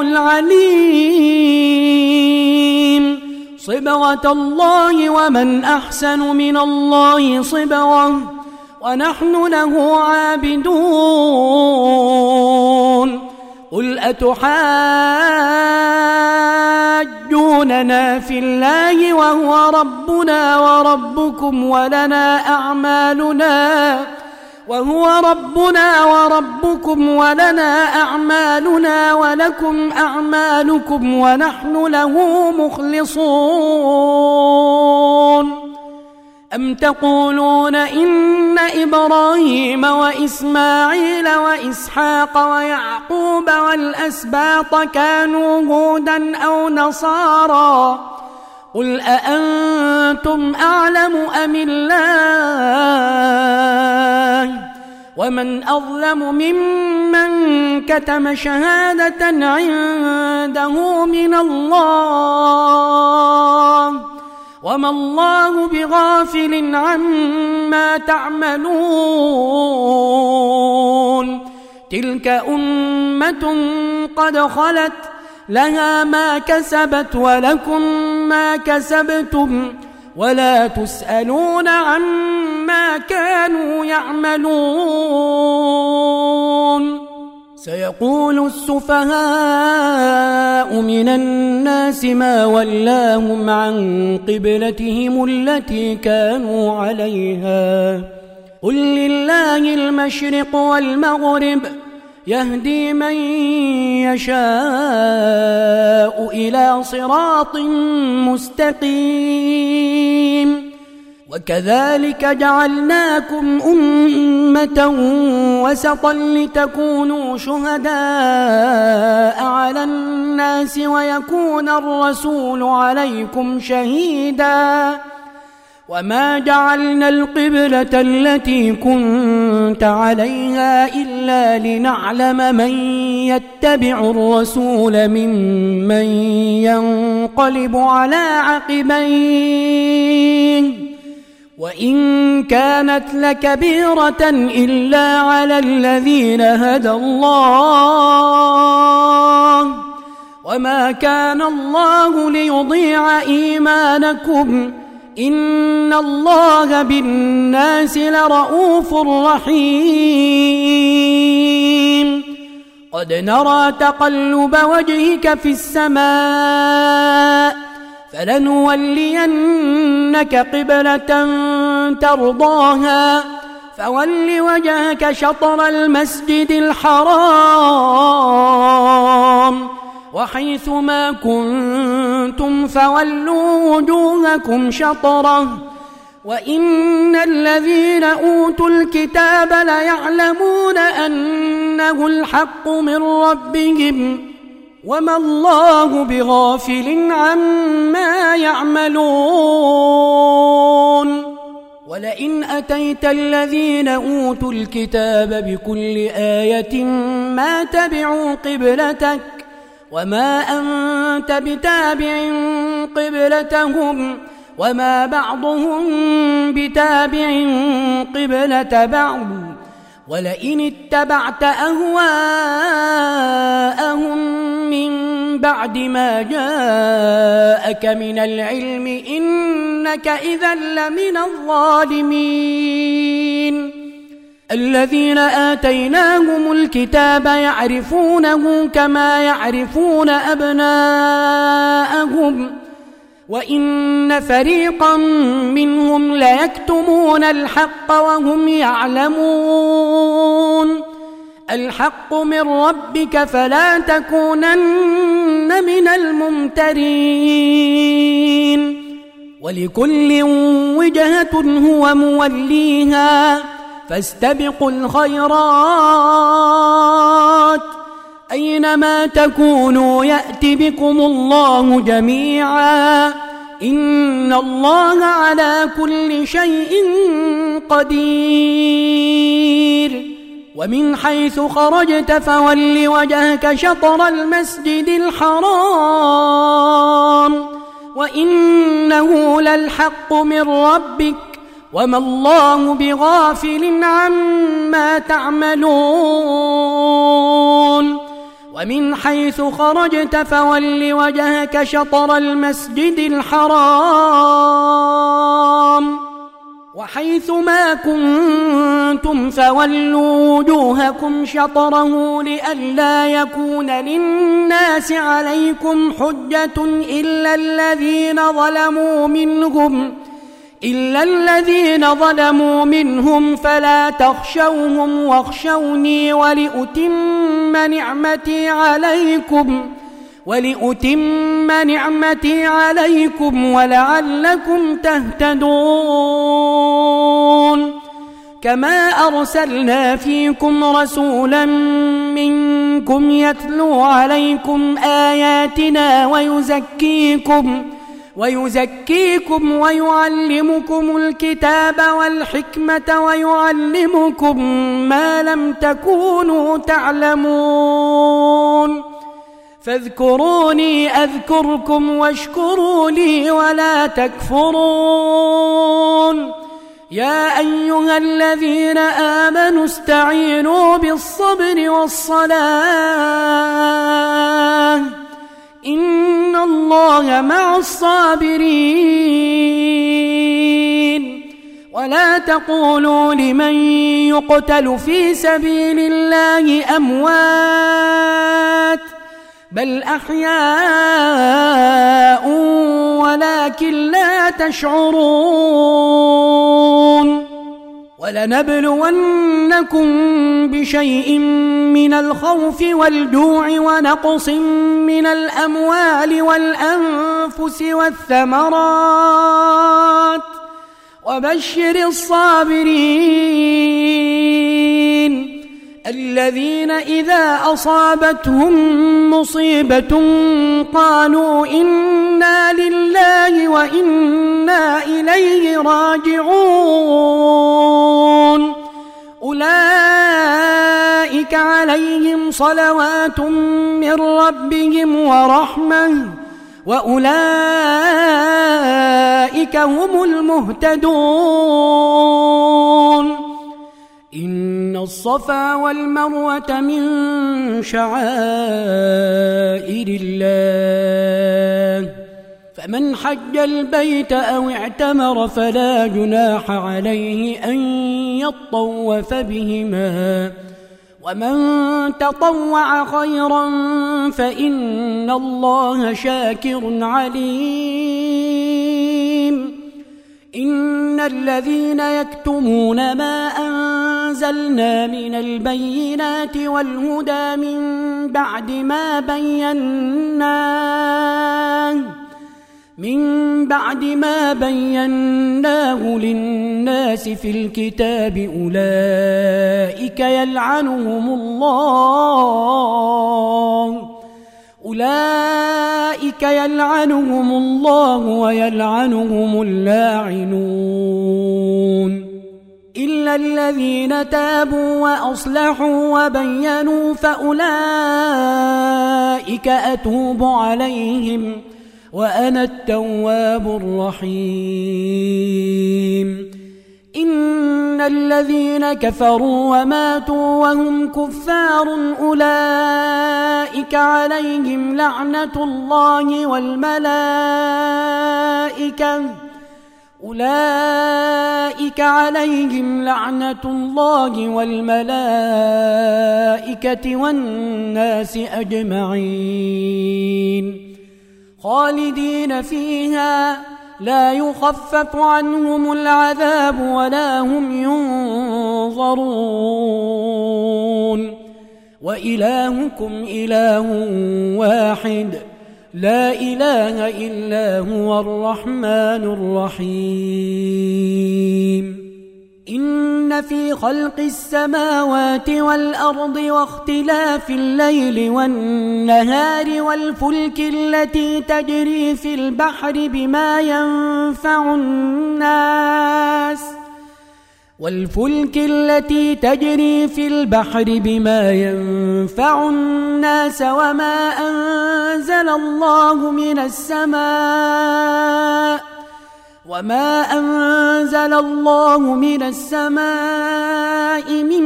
العليم صبغة الله ومن أحسن من الله صبغة ونحن له عابدون قل أتحاجوننا في الله وهو ربنا وربكم ولنا أعمالنا وهو ربنا وربكم ولنا أعمالنا ولكم أعمالكم ونحن له مخلصون أم تقولون إن إبراهيم وإسماعيل وإسحاق ويعقوب والأسباط كانوا هودا أو نصارى قل أأنتم أعلم أم الله ومن أظلم ممن كتم شهادة عنده من الله وما الله بغافل عما تعملون تلك أمة قد خلت لها ما كسبت ولكم ما كسبتم ولا تسألون عما كانوا يعملون سيقول السفهاء من الناس ما ولاهم عن قبلتهم التي كانوا عليها قل لله المشرق والمغرب يهدي من يشاء إلى صراط مستقيم وكذلك جعلناكم أمة وسطا لتكونوا شهداء على الناس ويكون الرسول عليكم شهيدا وما جعلنا القبلة التي كنت عليها إلا لنعلم من يتبع الرسول ممن ينقلب على عقبيه وإن كانت لكبيرة إلا على الذين هدى الله وما كان الله ليضيع إيمانكم إن الله بالناس لرؤوف رحيم قد نرى تقلب وجهك في السماء فلنولينك قبلة ترضاها فول وجهك شطر المسجد الحرام وحيث ما كنتم فولوا وجوهكم شطره وإن الذين أوتوا الكتاب ليعلمون أنه الحق من ربهم وما الله بغافل عما يعملون ولئن أتيت الذين أوتوا الكتاب بكل آية ما تبعوا قبلتك وما أنت بتابع قبلتهم وما بعضهم بتابع قبلة بعض ولئن اتبعت أهواءهم من بعد ما جاءك من العلم إنك إذا لمن الظالمين الذين آتيناهم الكتاب يعرفونه كما يعرفون أبناءهم وإن فريقا منهم ليكتمون الحق وهم يعلمون الحق من ربك فلا تكونن من الممترين ولكل وجهة هو موليها فاستبقوا الخيرات أينما تكونوا يأت بكم الله جميعا إن الله على كل شيء قدير ومن حيث خرجت فول وجهك شطر المسجد الحرام وإنه للحق من ربك وما الله بغافل عما تعملون ومن حيث خرجت فول وجهك شطر المسجد الحرام وحيث ما كنتم فولوا وجوهكم شطره لئلا يكون للناس عليكم حجة إلا الذين ظلموا منهم إلا الذين ظلموا منهم فلا تخشوهم واخشوني ولأتم نعمتي عليكم ولأتم نعمتي عليكم ولعلكم تهتدون كما أرسلنا فيكم رسولا منكم يتلو عليكم آياتنا ويزكيكم ويزكيكم ويعلمكم الكتاب والحكمة ويعلمكم ما لم تكونوا تعلمون فاذكروني أذكركم واشكروا لي ولا تكفرون يا أيها الذين آمنوا استعينوا بالصبر والصلاة إن الله مع الصابرين ولا تقولوا لمن يقتل في سبيل الله أموات بل أحياء ولكن لا تشعرون ولنبلونكم بشيء من الخوف والجوع ونقص من الأموال والأنفس والثمرات وبشر الصابرين الذين إذا أصابتهم مصيبة قالوا إنا لله وإنا إليه راجعون أولئك عليهم صلوات من ربهم ورحمة وأولئك هم المهتدون إن الصفا والمروة من شعائر الله فمن حج البيت أو اعتمر فلا جناح عليه أن يطوف بهما ومن تطوع خيرا فإن الله شاكر عليم إن الذين يكتمون ما أنزلنا من البينات والهدى من بعد ما بيناه من بعد ما بيناه للناس في الكتاب أولئك يلعنهم الله أولئك يلعنهم الله ويلعنهم اللاعنون إلا الذين تابوا وأصلحوا وبينوا فأولئك أتوب عليهم وأنا التواب الرحيم إن الذين كفروا وماتوا وهم كفار أولئك عليهم لعنة الله والملائكة أولئك عليهم لعنة الله والملائكة والناس أجمعين خالدين فيها لا يخفف عنهم العذاب ولا هم ينظرون وإلهكم إله واحد لا إله إلا هو الرحمن الرحيم إن في خلق السماوات والأرض واختلاف الليل والنهار والفلك التي تجري في البحر بما ينفع الناس والفلك التي تجري في البحر بما ينفع الناس وما أنزل الله من السماء وما أنزل الله من السماء من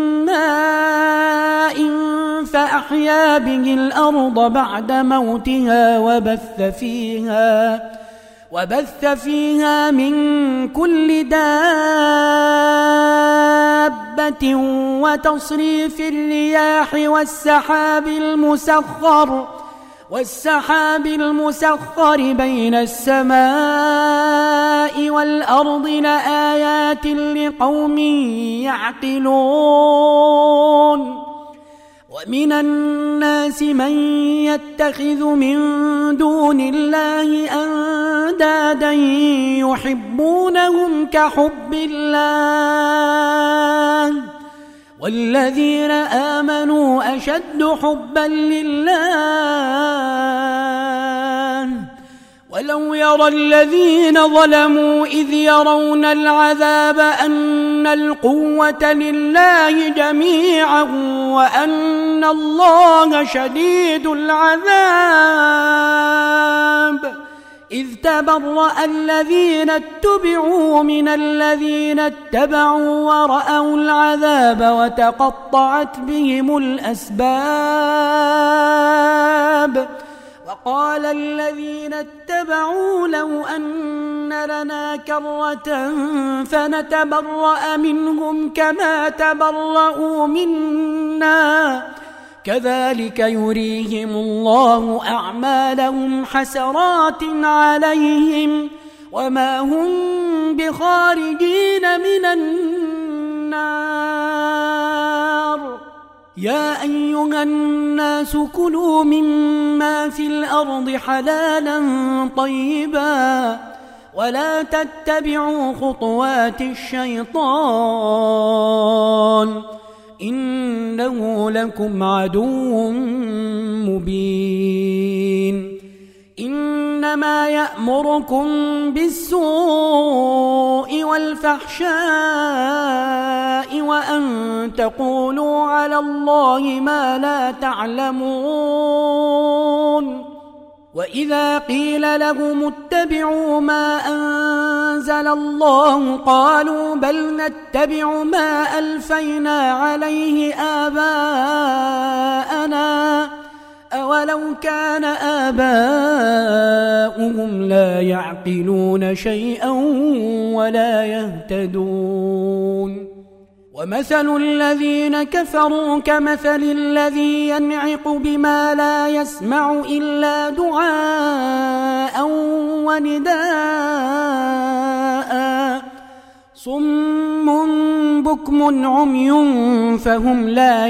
ماء فأحيا به الأرض بعد موتها وبث فيها وبث فيها من كل دابة وتصريف الرياح والسحاب المسخر والسحاب المسخر بين السماء والأرض لآيات لقوم يعقلون ومن الناس من يتخذ من دون الله أندادا يحبونهم كحب الله والذين آمنوا أشد حبا لله ولو يرى الذين ظلموا إذ يرون العذاب أن القوة لله جميعا وأن الله شديد العذاب إذ تبرأ الذين اتبعوا من الذين اتبعوا ورأوا العذاب وتقطعت بهم الأسباب وقال الذين اتبعوا لو أن لنا كرة فنتبرأ منهم كما تبرأوا منا كذلك يريهم الله أعمالهم حسرات عليهم وما هم بخارجين من النار يا أيها الناس كلوا مما في الأرض حلالا طيبا ولا تتبعوا خطوات الشيطان إنه لكم عدو مبين إنما يأمركم بالسوء والفحشاء وأن تقولوا على الله ما لا تعلمون وإذا قيل لهم اتبعوا ما أنزل الله قالوا بل نتبع ما ألفينا عليه آباءنا أولو كان آباؤهم لا يعقلون شيئا ولا يهتدون ومثل الذين كفروا كمثل الذي ينعق بما لا يسمع إلا دعاء ونداء صم بكم عمي فهم لا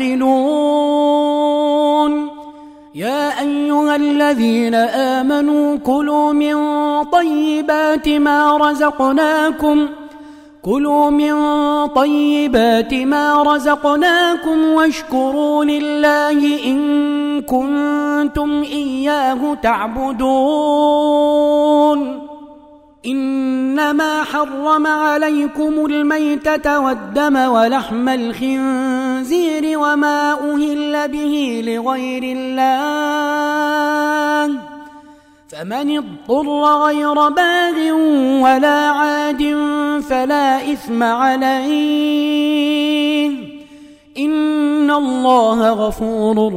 يعقلون يا أيها الذين آمنوا كلوا من طيبات ما رزقناكم كلوا من طيبات ما رزقناكم واشكروا لله إن كنتم إياه تعبدون إنما حرم عليكم الميتة والدم ولحم الخنزير وما أهل به لغير الله فمن اضطر غير باغ ولا عاد فلا إثم عليه إن الله غفور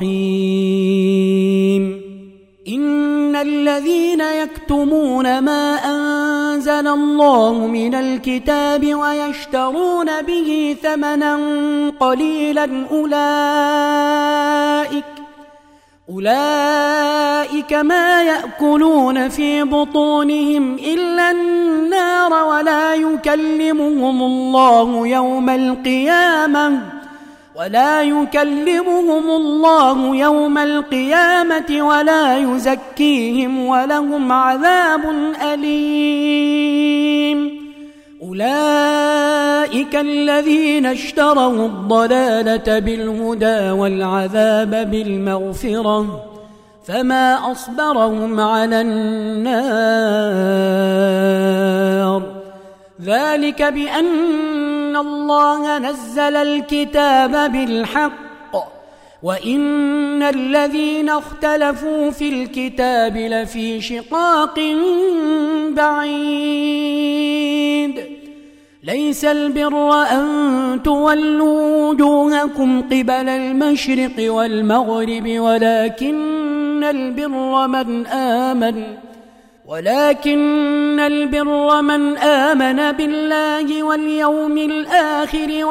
رحيم إن الذين يكتمون ما أنزل الله من الكتاب ويشترون به ثمنا قليلا أولئك أولئك ما يأكلون في بطونهم إلا النار ولا يكلمهم الله يوم القيامة ولا يكلمهم الله يوم القيامة ولا يزكيهم ولهم عذاب أليم أولئك الذين اشتروا الضلالة بالهدى والعذاب بالمغفرة فما أصبرهم على النار ذلك بأن الله نزل الكتاب بالحق وإن الذين اختلفوا في الكتاب لفي شقاق بعيد ليس البر أن تولوا وجوهكم قبل المشرق والمغرب ولكن البر من آمن ولكن البر من آمن بالله واليوم الآخر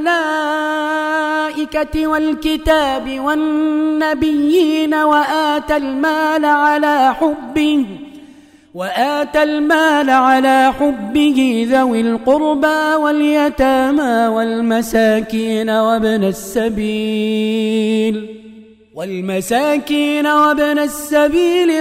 والملائكة والكتاب والنبيين وآتى المال على حبه وآتى المال على حبه ذوي القربى واليتامى والمساكين وابن السبيل والمساكين وابن السبيل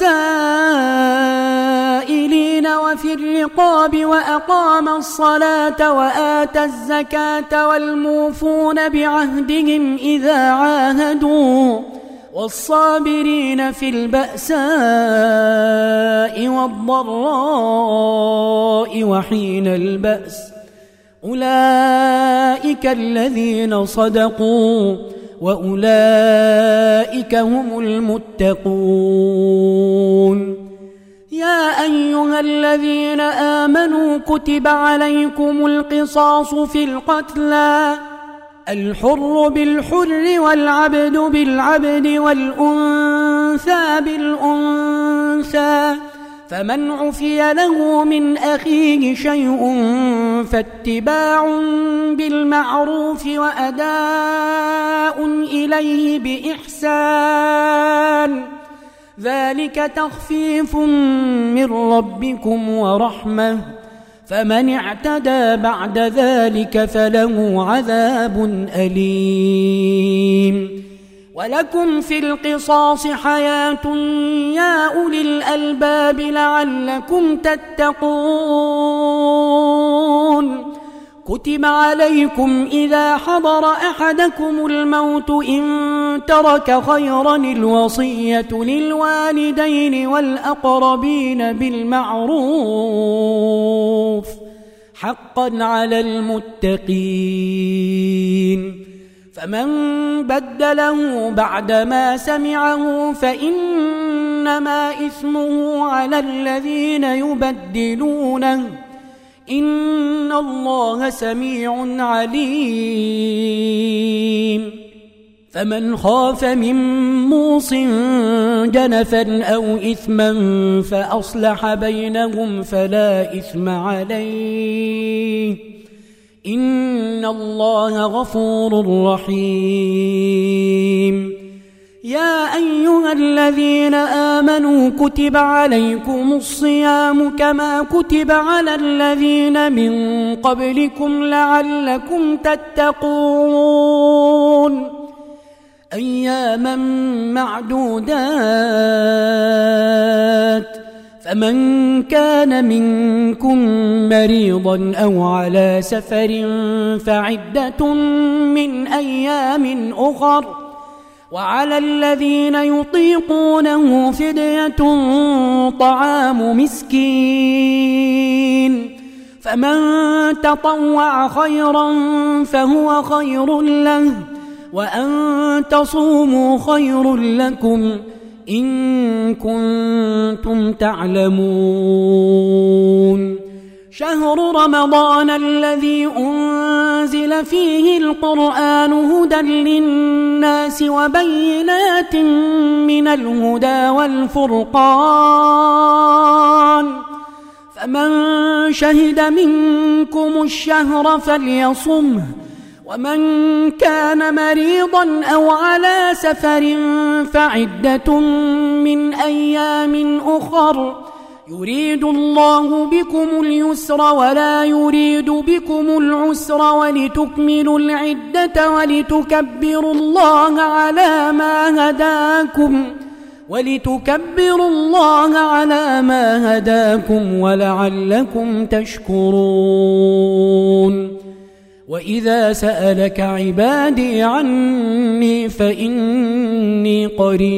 والسائلين وفي الرقاب وأقام الصلاة وآتى الزكاة والموفون بعهدهم إذا عاهدوا والصابرين في البأساء والضراء وحين البأس أولئك الذين صدقوا وأولئك هم المتقون. يا أيها الذين آمنوا كتب عليكم القصاص في القتلى الحر بالحر والعبد بالعبد والأنثى بالأنثى فمن عفي له من أخيه شيء فاتباع بالمعروف وأداء إليه بإحسان ذلك تخفيف من ربكم ورحمة فمن اعتدى بعد ذلك فله عذاب أليم. ولكم في القصاص حياة يا أولي الألباب لعلكم تتقون. كتب عليكم إذا حضر أحدكم الموت إن ترك خيرا الوصية للوالدين والأقربين بالمعروف حقا على المتقين. فمن بدله بعدما سمعه فإنما إثمه على الذين يبدلونه إن الله سميع عليم. فمن خاف من موص جنفا أو إثما فأصلح بينهم فلا إثم عليه إن الله غفور رحيم. يا أيها الذين آمنوا كتب عليكم الصيام كما كتب على الذين من قبلكم لعلكم تتقون أياما معدودات فمن كان منكم مريضا أو على سفر فعدة من أيام أخر وعلى الذين يطيقونه فدية طعام مسكين فمن تطوع خيرا فهو خير له وأن تصوموا خير لكم إن كنتم تعلمون. شهر رمضان الذي أنزل فيه القرآن هدى للناس وبينات من الهدى والفرقان فمن شهد منكم الشهر فليصمه ومن كان مريضا أو على سفر فعدة من أيام أخر يريد الله بكم اليسر ولا يريد بكم العسر ولتكملوا العدة ولتكبروا الله على ما هداكم ولتكبروا الله على ما هداكم ولعلكم تشكرون. وإذا سألك عبادي عني فإني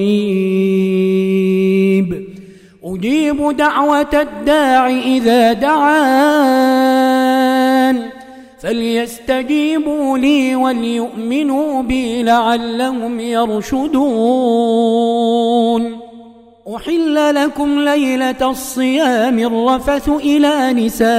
قريب أجيب دعوة الداع إذا دعان فليستجيبوا لي وليؤمنوا بي لعلهم يرشدون. أحل لكم ليلة الصيام الرفث إلى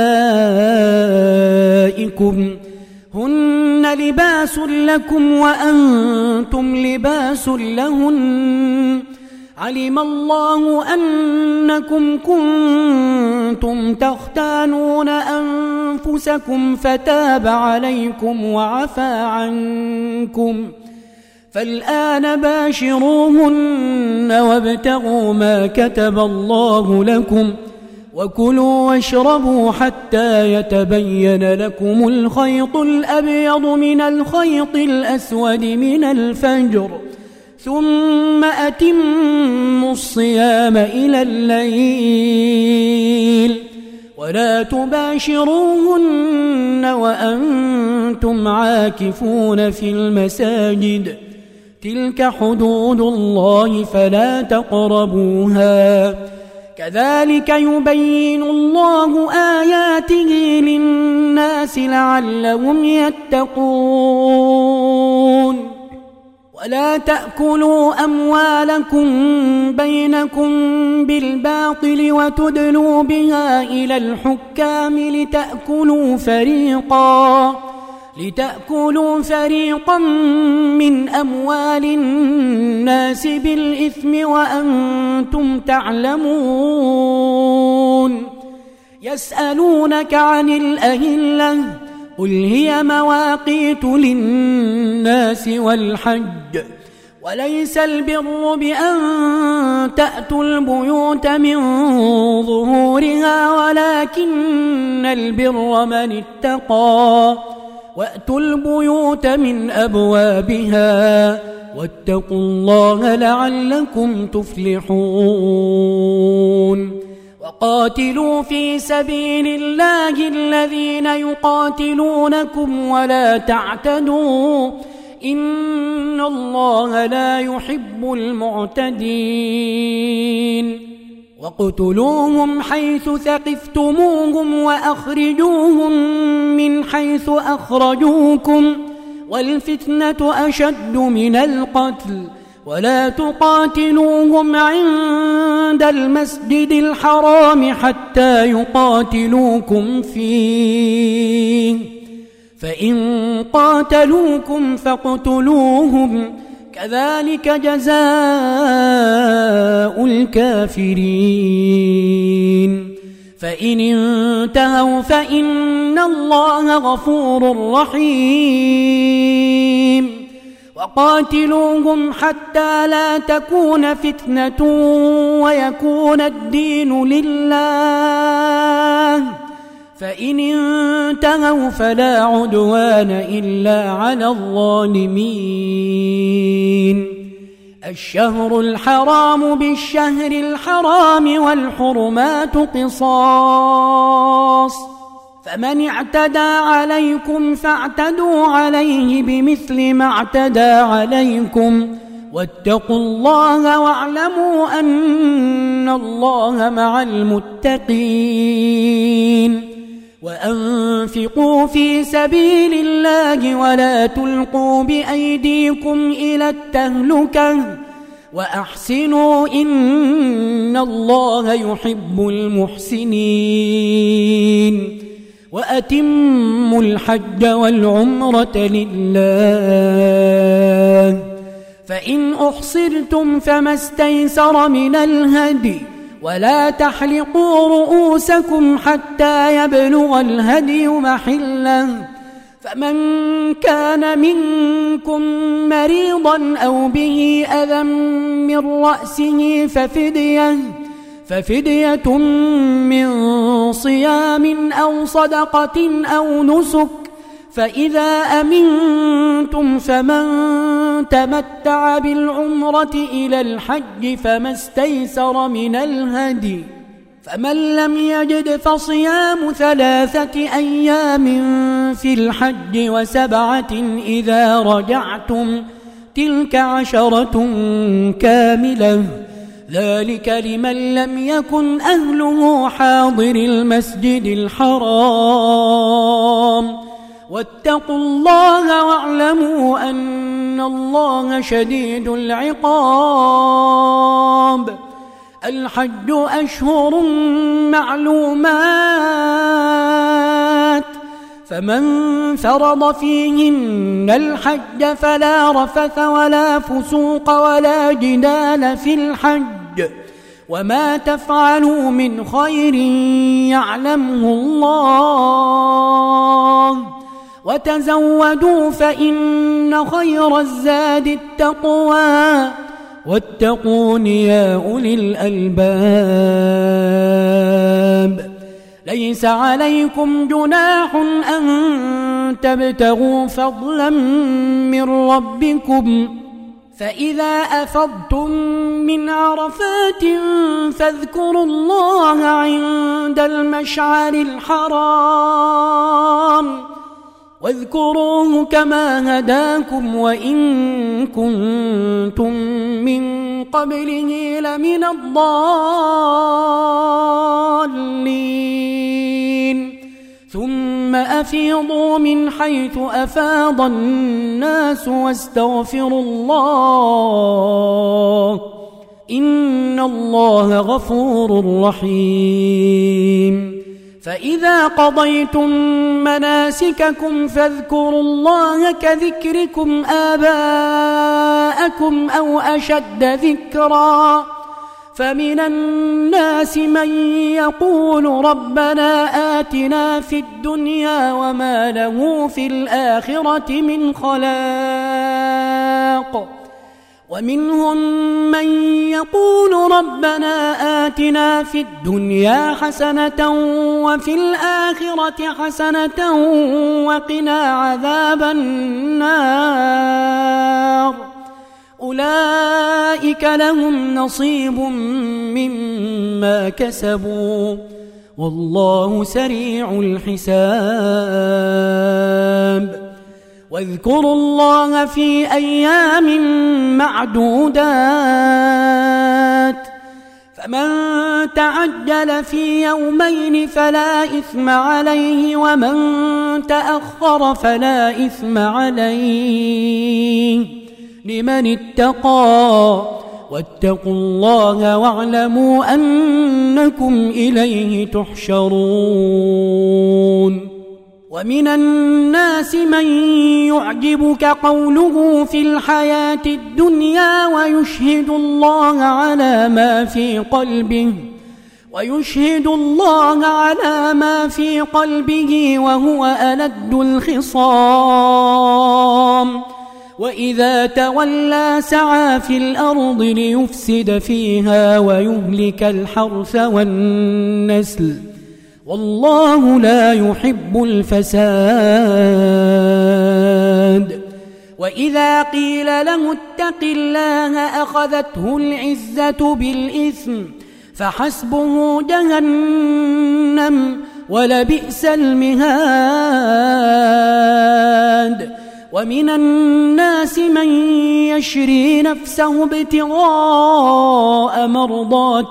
نسائكم هن لباس لكم وأنتم لباس لهن علم الله أنكم كنتم تختانون أنفسكم فتاب عليكم وعفى عنكم فالآن باشروهن وابتغوا ما كتب الله لكم وكلوا واشربوا حتى يتبين لكم الخيط الأبيض من الخيط الأسود من الفجر ثم أتموا الصيام إلى الليل ولا تباشروهن وأنتم عاكفون في المساجد تلك حدود الله فلا تقربوها كذلك يبين الله آياته للناس لعلهم يتقون ولا تأكلوا أموالكم بينكم بالباطل وتدلوا بها إلى الحكام لتأكلوا فريقا لتأكلوا فريقا من أموال الناس بالإثم وأنتم تعلمون يسألونك عن الأهلة قل هي مواقيت للناس والحج وليس البر بأن تأتوا البيوت من ظهورها ولكن البر من اتقى وأتوا البيوت من أبوابها واتقوا الله لعلكم تفلحون وقاتلوا في سبيل الله الذين يقاتلونكم ولا تعتدوا إن الله لا يحب المعتدين وقتلوهم حيث ثقفتموهم وأخرجوهم من حيث أخرجوكم والفتنة أشد من القتل ولا تقاتلوهم عند المسجد الحرام حتى يقاتلوكم فيه فإن قاتلوكم فاقتلوهم كذلك جزاء الكافرين فإن انتهوا فإن الله غفور رحيم وقاتلوهم حتى لا تكون فتنة ويكون الدين لله فإن انتهوا فلا عدوان إلا على الظالمين الشهر الحرام بالشهر الحرام والحرمات قصاص فمن اعتدى عليكم فاعتدوا عليه بمثل ما اعتدى عليكم واتقوا الله واعلموا أن الله مع المتقين وأنفقوا في سبيل الله ولا تلقوا بأيديكم إلى التهلكة وأحسنوا إن الله يحب المحسنين وأتموا الحج والعمرة لله فإن أحصرتم فما استيسر من الهدي ولا تحلقوا رؤوسكم حتى يبلغ الهدي محله فمن كان منكم مريضا أو به أذى من رأسه ففدية ففدية من صيام أو صدقة أو نسك فإذا أمنتم فمن تمتع بالعمرة إلى الحج فما استيسر من الهدي فمن لم يجد فصيام ثلاثة أيام في الحج وسبعة إذا رجعتم تلك عشرة كاملة ذلك لمن لم يكن أهله حاضر المسجد الحرام واتقوا الله واعلموا أن الله شديد العقاب الحج أشهر معلومات فمن فرض فيهن الحج فلا رفث ولا فسوق ولا جدال في الحج وما تفعلوا من خير يعلمه الله وتزودوا فإن خير الزاد التقوى واتقون يا أولي الألباب ليس عليكم جناح أن تبتغوا فضلا من ربكم فإذا أفضتم من عرفات فاذكروا الله عند المشعر الحرام واذكروه كما هداكم وإن كنتم من قبله لمن الضالين ثم أفيضوا من حيث أفاض الناس واستغفروا الله إن الله غفور رحيم فإذا قضيتم مناسككم فاذكروا الله كذكركم آباءكم أو أشد ذكرا فمن الناس من يقول ربنا آتنا في الدنيا وما له في الآخرة من خلاق ومنهم من يقول ربنا آتنا في الدنيا حسنة وفي الآخرة حسنة وقنا عذاب النار أولئك لهم نصيب مما كسبوا والله سريع الحساب واذكروا الله في أيام معدودات فمن تعجل في يومين فلا إثم عليه ومن تأخر فلا إثم عليه لمن اتقى واتقوا الله واعلموا أنكم إليه تحشرون ومن الناس من يعجبك قوله في الحياة الدنيا ويشهد الله على ما في قلبه ويشهد الله على ما في قلبه وهو ألد الخصام وإذا تولى سعى في الأرض ليفسد فيها ويهلك الحرث والنسل والله لا يحب الفساد وإذا قيل له اتق الله أخذته العزة بالإثم فحسبه جهنم ولبئس المهاد ومن الناس من يشري نفسه ابتغاء مرضات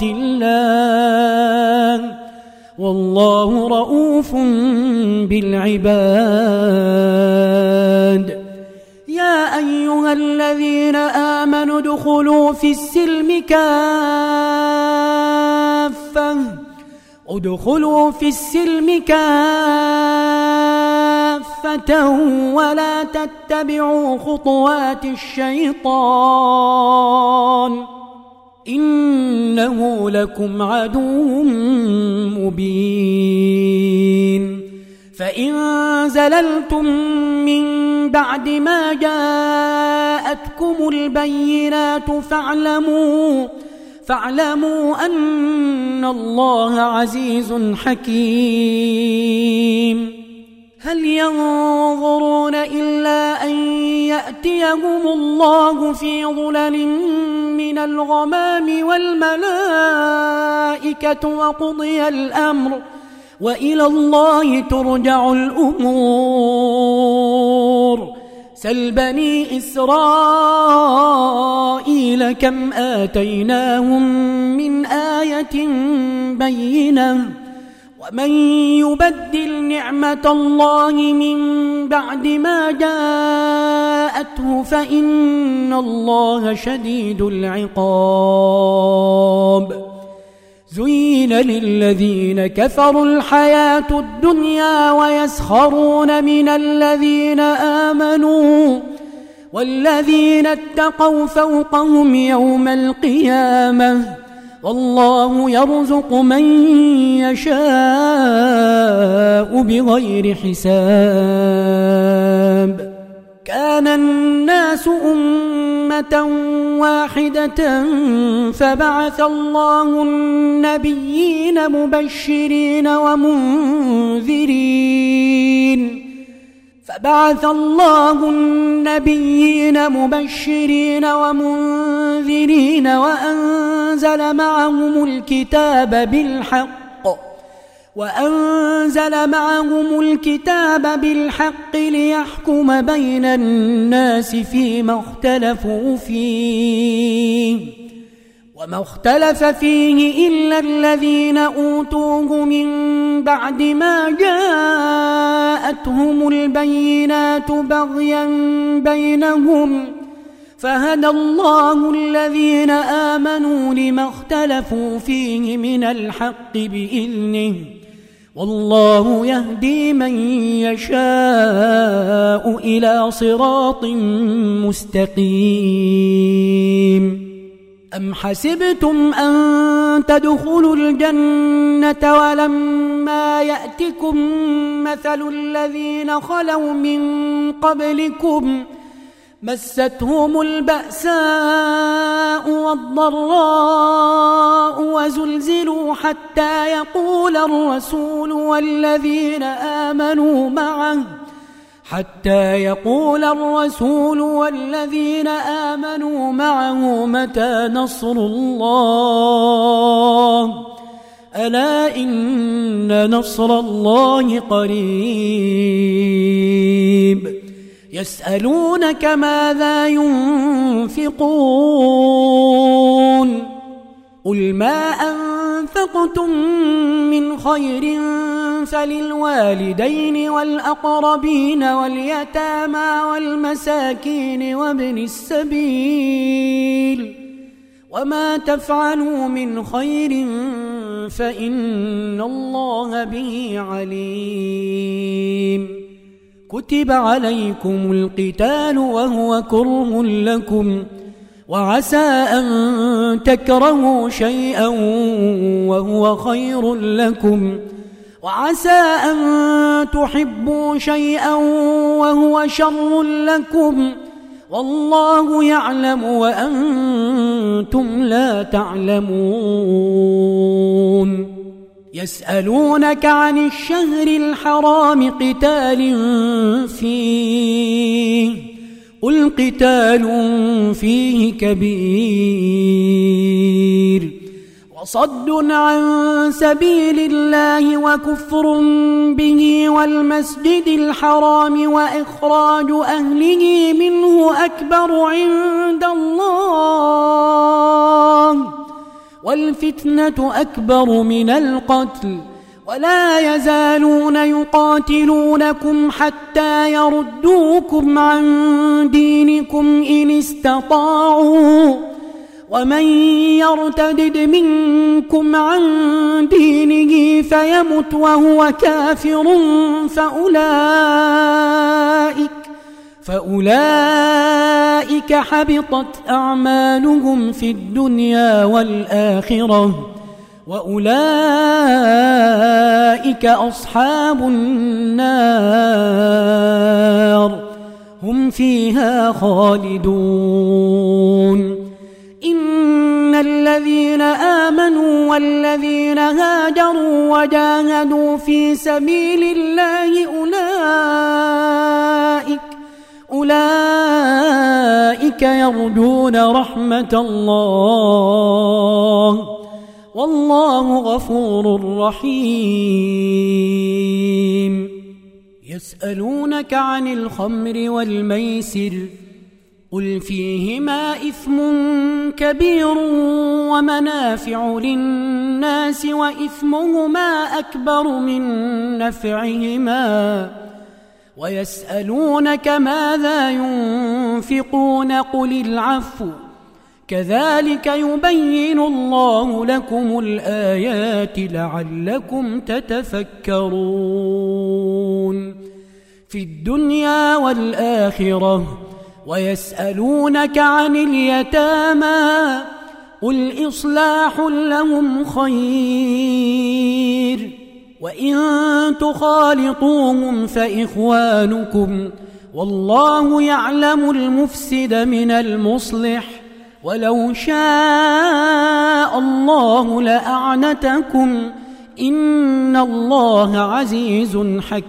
الله والله رؤوف بالعباد يا أيها الذين آمنوا ادخلوا في السلم كافة ادخلوا في السلم كافة ولا تتبعوا خطوات الشيطان إنه لكم عدو مبين فإن زللتم من بعد ما جاءتكم البينات فاعلموا فاعلموا أن الله عزيز حكيم هل ينظرون إلا أن يأتيهم الله في ظلل من الغمام والملائكة وقضي الأمر وإلى الله ترجع الأمور سل بني إسرائيل كم آتيناهم من آية بينة ومن يبدل نعمة الله من بعد ما جاءته فإن الله شديد العقاب زين للذين كفروا الحياة الدنيا ويسخرون من الذين آمنوا والذين اتقوا فوقهم يوم القيامة والله يرزق من يشاء بغير حساب كان الناس أمة واحدة فبعث الله النبيين مبشرين ومنذرين فبعث الله النبيين مبشرين ومنذرين وأنزل معهم الكتاب بالحق وأنزل معهم الكتاب بالحق ليحكم بين الناس فيما اختلفوا فيه وما اختلف فيه إلا الذين أوتوه من بعد ما جاءتهم البينات بغيا بينهم فهدى الله الذين آمنوا لما اختلفوا فيه من الحق بإذنه والله يهدي من يشاء إلى صراط مستقيم. أم حسبتم أن تدخلوا الجنة ولما يأتكم مثل الذين خلوا من قبلكم مستهم البأساء والضراء وزلزلوا حتى يقول الرسول والذين آمنوا معه حتى يقول الرسول والذين آمنوا معه متى نصر الله ألا إن نصر الله قريب. يسألونك ماذا ينفقون قل ما أنفقتم من خير فللوالدين والأقربين واليتامى والمساكين وابن السبيل وما تفعلوا من خير فإن الله به عليم. كتب عليكم القتال وهو كره لكم وعسى أن تكرهوا شيئا وهو خير لكم وعسى أن تحبوا شيئا وهو شر لكم والله يعلم وأنتم لا تعلمون. يسألونك عن الشهر الحرام قتال فيه قل قتال فيه كبير وصد عن سبيل الله وكفر به والمسجد الحرام وإخراج أهله منه أكبر عند الله والفتنة أكبر من القتل ولا يزالون يقاتلونكم حتى يردوكم عن دينكم إن استطاعوا ومن يرتدد منكم عن دينه فيمت وهو كافر فأولئك فأولئك حبطت أعمالهم في الدنيا والآخرة وأولئك أصحاب النار هم فيها خالدون. إن الذين آمنوا والذين هاجروا وجاهدوا في سبيل الله أولئك أولئك يرجون رحمة الله والله غفور رحيم. يسألونك عن الخمر والميسر قل فيهما إثم كبير ومنافع للناس وإثمهما أكبر من نفعهما ويسألونك ماذا ينفقون قل العفو كذلك يبين الله لكم الآيات لعلكم تتفكرون في الدنيا والآخرة. ويسألونك عن اليتامى قل إصلاح لهم خير وإن تخالطوهم فإخوانكم والله يعلم المفسد من المصلح ولو شاء الله لأعنتكم إن الله عزيز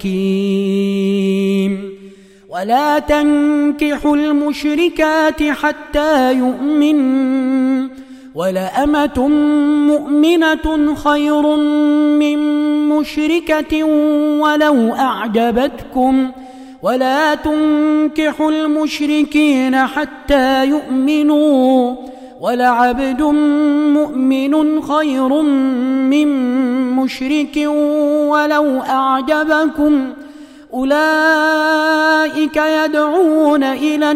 حكيم. ولا تنكحوا المشركات حتى يؤمنوا ولأمة مؤمنة خير من مشركة ولو أعجبتكم ولا تنكحوا المشركين حتى يؤمنوا ولعبد مؤمن خير من مشرك ولو أعجبكم أولئك يدعون إلى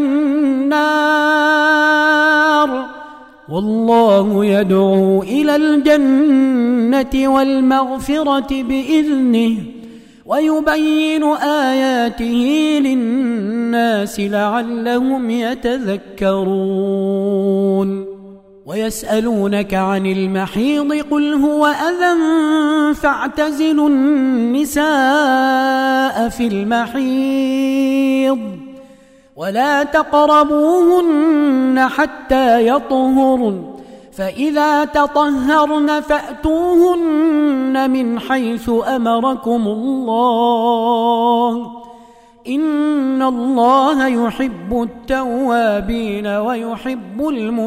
النار والله يدعو إلى الجنة والمغفرة بإذنه ويبين آياته للناس لعلهم يتذكرون ويسألونك عن المحيض قل هو أذى فاعتزلوا النساء في المحيض ولا تقربوهن حتى يطهرن فإذا تطهرن فأتوهن من حيث أمركم الله إن الله يحب التوابين ويحب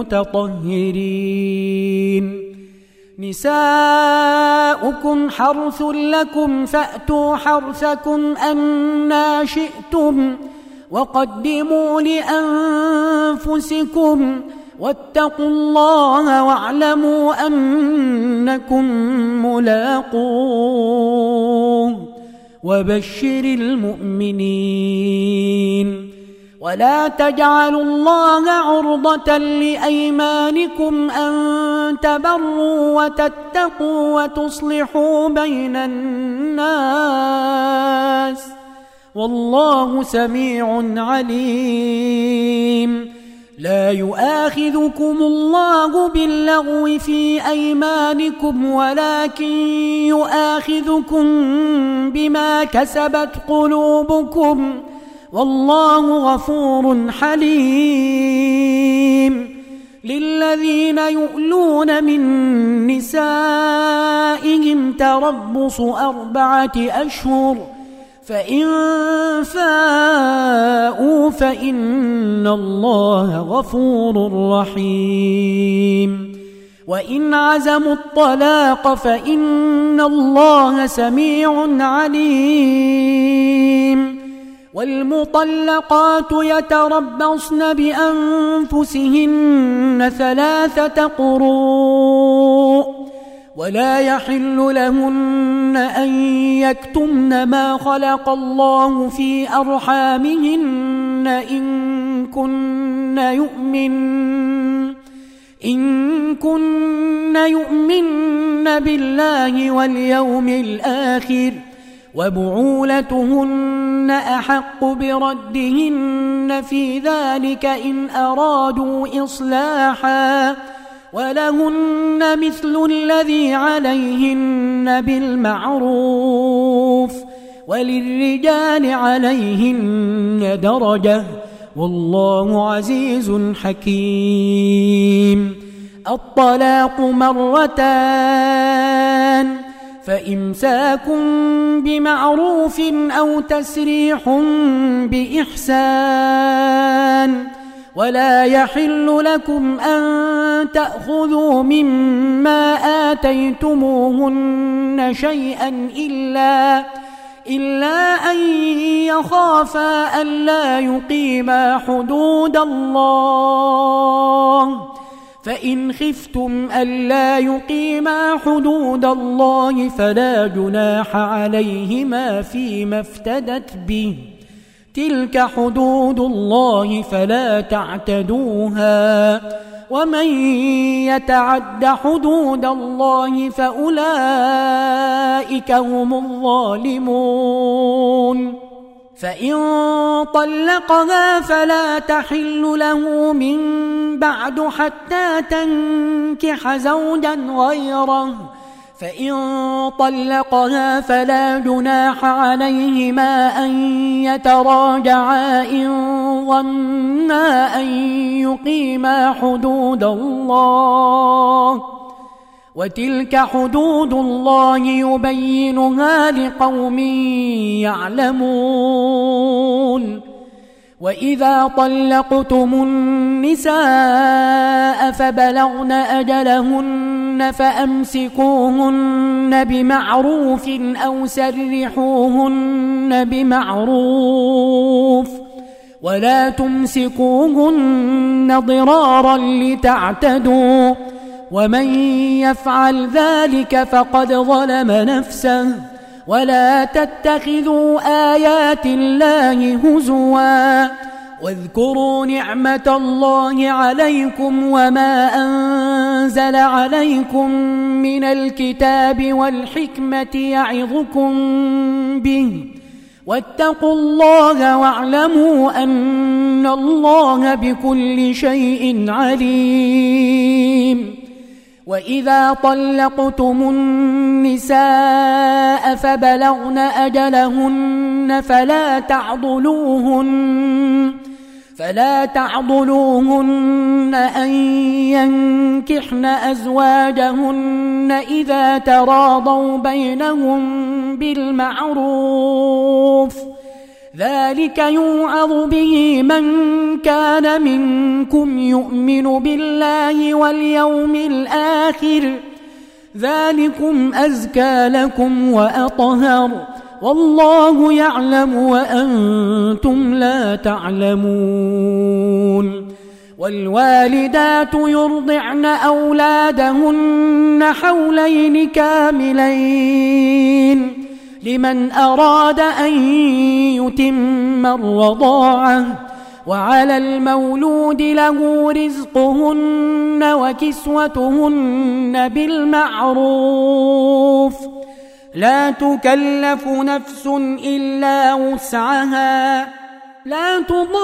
المتطهرين نساؤكم حرث لكم فأتوا حرثكم أنى شئتم وقدموا لأنفسكم واتقوا الله واعلموا أنكم ملاقوه وبشر المؤمنين ولا تجعلوا الله عرضة لأيمانكم أن تبروا وتتقوا وتصلحوا بين الناس والله سميع عليم لا يؤاخذكم الله باللغو في أيمانكم ولكن يؤاخذكم بما كسبت قلوبكم والله غفور حليم للذين يؤلون من نسائهم تربص أربعة أشهر فإن فاءوا فإن الله غفور رحيم وإن عزموا الطلاق فإن الله سميع عليم والمطلقات يتربصن بأنفسهن ثلاثة قروء ولا يحل لهن أن يكتمن ما خلق الله في أرحامهن إن كن يؤمن إن كن يؤمن بالله واليوم الآخر وبعولتهن أحق بردهن في ذلك إن أرادوا إصلاحا ولهن مثل الذي عليهن بالمعروف وللرجال عليهن درجة والله عزيز حكيم الطلاق مرتان فإمساك بمعروف أو تسريح بإحسان ولا يحل لكم أن تأخذوا مما آتيتموهن شيئا إلا إلا أن يخافا ألا يقيما حدود الله فإن خفتم ألا يقيما حدود الله فلا جناح عليهما فيما افتدت به تلك حدود الله فلا تعتدوها ومن يتعد حدود الله فأولئك هم الظالمون فإن طلقها فلا تحل له من بعد حتى تنكح زوجا غيره فإن طلقها فلا جناح عليهما أن يتراجعا إن ظنا أن يقيما حدود الله وتلك حدود الله يبينها لقوم يعلمون وإذا طلقتم النساء فبلغن أجلهن فأمسكوهن بمعروف أو سرحوهن بمعروف ولا تمسكوهن ضرارا لتعتدوا ومن يفعل ذلك فقد ظلم نفسه ولا تتخذوا آيات الله هزوا واذكروا نعمة الله عليكم وما أنزل عليكم من الكتاب والحكمة يعظكم به واتقوا الله واعلموا أن الله بكل شيء عليم. وإذا طلقتم النساء فبلغن أجلهن فلا تعضلوهن فلا تعضلوهن أن ينكحن أزواجهن إذا تراضوا بينهم بالمعروف ذلك يوعظ به من كان منكم يؤمن بالله واليوم الآخر ذلكم أزكى لكم وأطهر والله يعلم وأنتم لا تعلمون. والوالدات يرضعن أولادهن حولين كاملين لمن أراد أن يتم الرضاعة وعلى المولود له رزقهن وكسوتهن بالمعروف لا تكلف نفس إلا وسعها لا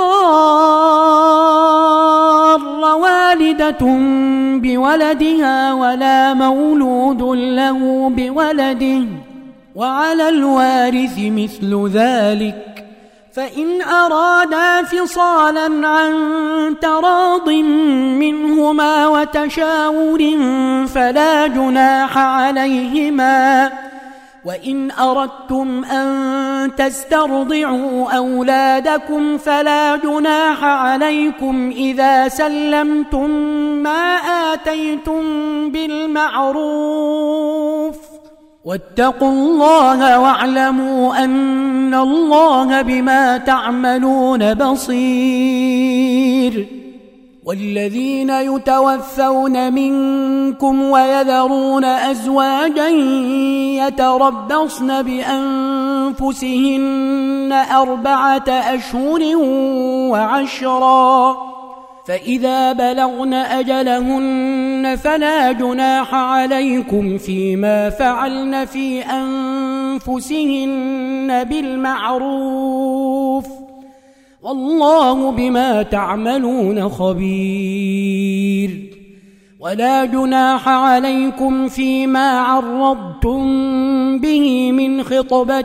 تضار والدة بولدها ولا مولود له بولده وعلى الوارث مثل ذلك فإن أرادا فصالا عن تراض منهما وتشاور فلا جناح عليهما وإن أردتم أن تسترضعوا أولادكم فلا جناح عليكم إذا سلمتم ما آتيتم بالمعروف واتقوا الله واعلموا أن الله بما تعملون بصير. والذين يتوفون منكم ويذرون أزواجا يتربصن بأنفسهن أربعة أشهر وعشرا فإذا بلغن أجلهن فلا جناح عليكم فيما فعلن في أنفسهن بالمعروف والله بما تعملون خبير. ولا جناح عليكم فيما عرضتم به من خطبة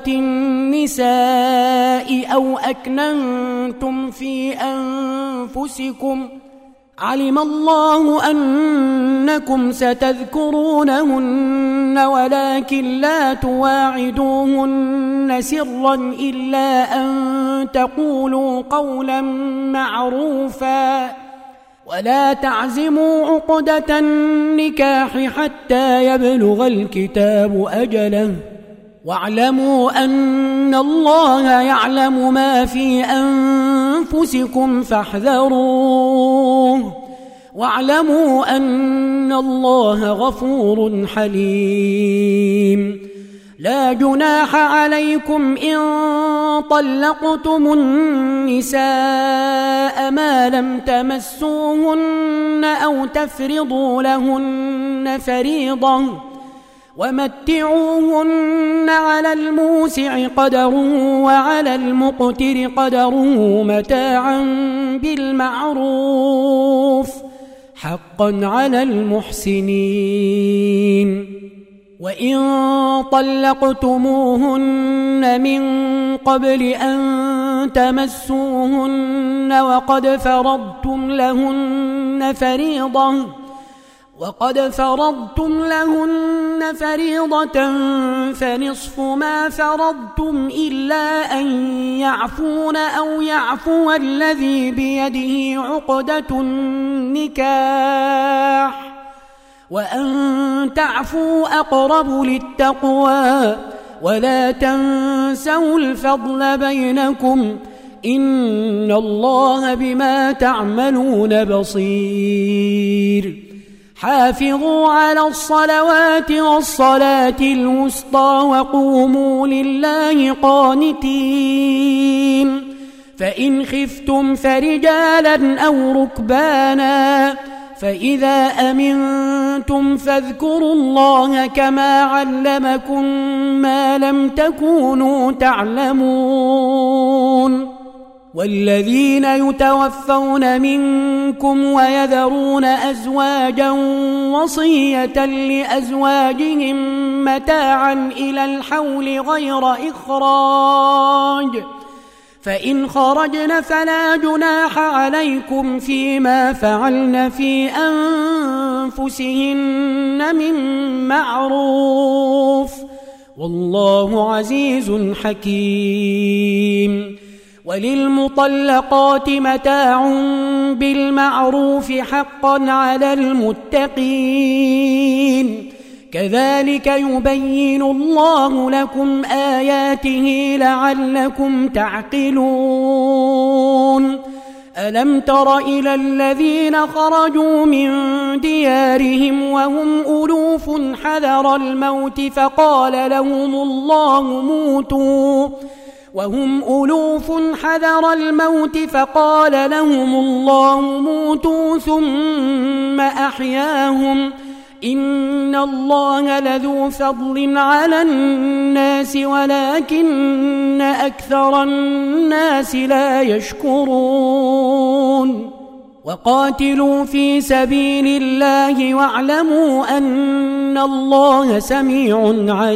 النساء أو أكننتم في أنفسكم علم الله أنكم ستذكرونهن ولكن لا تواعدوهن سرا إلا أن تقولوا قولا معروفا ولا تعزموا عقدة النكاح حتى يبلغ الكتاب أجله واعلموا أن الله يعلم ما في أنفسكم فاحذروه واعلموا أن الله غفور حليم. لا جناح عليكم إن طلقتم النساء ما لم تمسوهن أو تفرضوا لهن فريضة ومتعوهن على الموسع قدره وعلى المقتر قدره متاعا بالمعروف حقا على المحسنين. وإن طلقتموهن من قبل أن تمسوهن وقد فرضتم لهن فريضة وقد فرضتم لهن فريضة فنصف ما فرضتم إلا أن يعفون أو يعفو الذي بيده عقدة النكاح وأن تعفوا أقرب للتقوى ولا تنسوا الفضل بينكم إن الله بما تعملون بصير حافظوا على الصلوات والصلاة الوسطى وقوموا لله قانتين فإن خفتم فرجالا أو ركبانا فإذا أمنتم فاذكروا الله كما علمكم ما لم تكونوا تعلمون والذين يتوفون منكم ويذرون أزواجا وصية لأزواجهم متاعا إلى الحول غير إخراج فإن خرجن فلا جناح عليكم فيما فعلن في أنفسهن من معروف والله عزيز حكيم وللمطلقات متاع بالمعروف حقا على المتقين كذلك يبين الله لكم آياته لعلكم تعقلون ألم تر إلى الذين خرجوا من ديارهم وهم ألوف حذر الموت فقال لهم الله موتوا وهم ألوف حذر الموت فقال لهم الله موتوا ثم أحياهم إن الله لذو فضل على الناس ولكن أكثر الناس لا يشكرون وقاتلوا في سبيل الله واعلموا أن الله سميع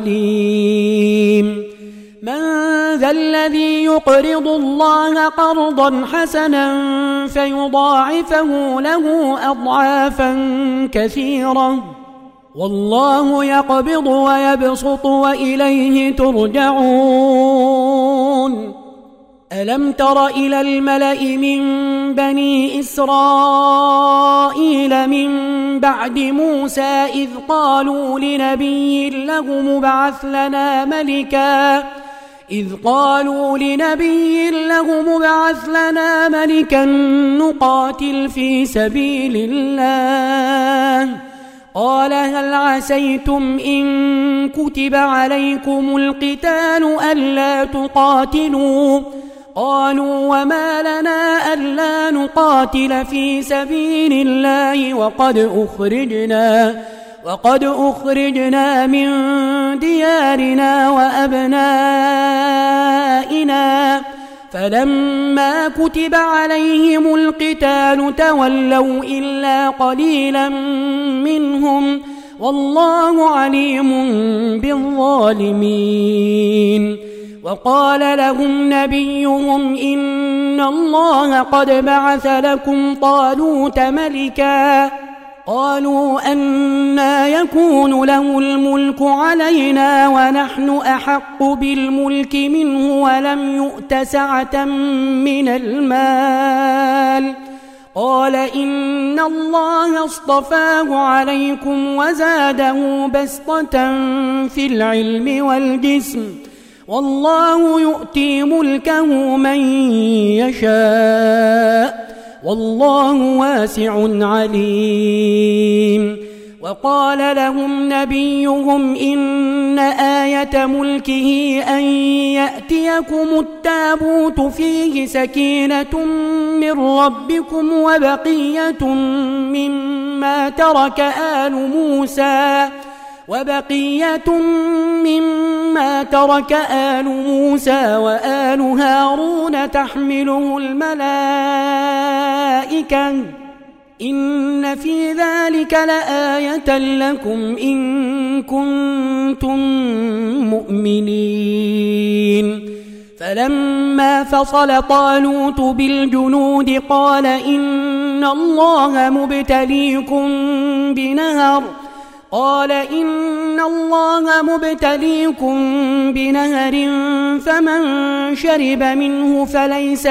عليم من ذا الذي يقرض الله قرضا حسنا فيضاعفه له أضعافا كثيرة والله يقبض ويبسط وإليه ترجعون ألم تر إلى الملأ من بني إسرائيل من بعد موسى إذ قالوا لنبي له مبعث لنا ملكا إذ قالوا لنبي له مبعث لنا ملكا نقاتل في سبيل الله قال هل عسيتم إن كتب عليكم القتال ألا تقاتلوا قالوا وما لنا ألا نقاتل في سبيل الله وقد أخرجنا وقد أخرجنا من ديارنا وأبنائنا فلما كتب عليهم القتال تولوا إلا قليلا منهم والله عليم بالظالمين وقال لهم نبيهم إن الله قد بعث لكم طالوت ملكا قالوا أنى يكون له الملك علينا ونحن أحق بالملك منه ولم يؤت سعة من المال قال إن الله اصطفاه عليكم وزاده بسطة في العلم والجسم والله يؤتي ملكه من يشاء والله واسع عليم وقال لهم نبيهم إن آية ملكه أن يأتيكم التابوت فيه سكينة من ربكم وبقية مما ترك آل موسى وبقية مما ترك آل موسى وآل هارون تحمله الملائكة إن في ذلك لآية لكم إن كنتم مؤمنين فلما فصل طالوت بالجنود قال إن إن الله مبتليكم بنهر قال إن الله مبتليكم بنهر فمن شرب منه فليس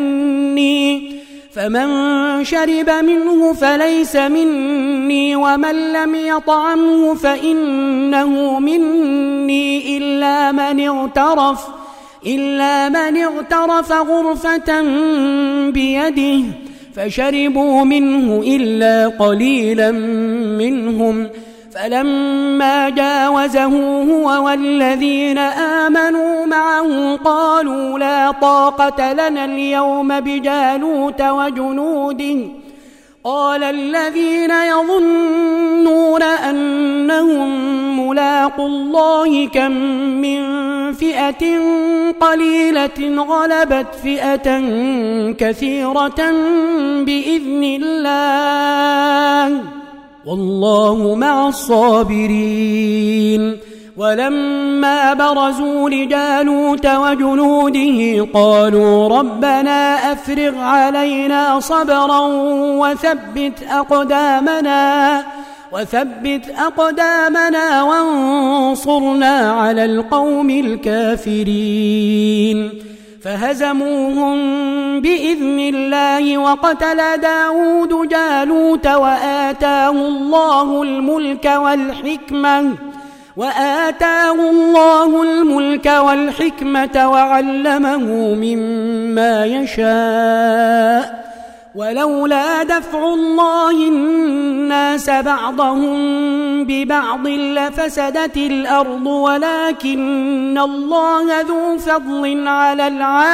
مني فمن شرب منه فليس مني ومن لم يطعمه فإنه مني إلا من اغترف إلا من اغترف غرفة بيده فشربوا منه إلا قليلا منهم فلما جاوزه هو والذين آمنوا معه قالوا لا طاقة لنا اليوم بجالوت وجنوده قال الذين يظنون أنهم ملاقوا الله كم من فئة قليلة غلبت فئة كثيرة بإذن الله والله مع الصابرين ولما برزوا لجالوت وجنوده قالوا ربنا أفرغ علينا صبرا وثبت أقدامنا وثبت أقدامنا وانصرنا على القوم الكافرين فهزموهم بإذن الله وقتل داود جالوت وآتاه الله الملك والحكمة وآتاه الله الملك والحكمة وعلمه مما يشاء ولولا دفع الله الناس بعضهم ببعض لفسدت الأرض ولكن الله ذو فضل على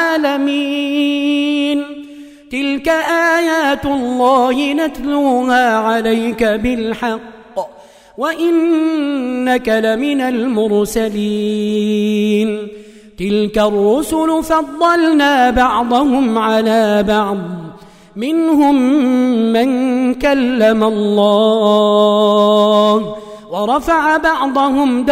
العالمين تلك آيات الله نتلوها عليك بالحق وإنك لمن المرسلين تلك الرسل فضلنا بعضهم على بعض منهم من كلم الله ورفع بعضهم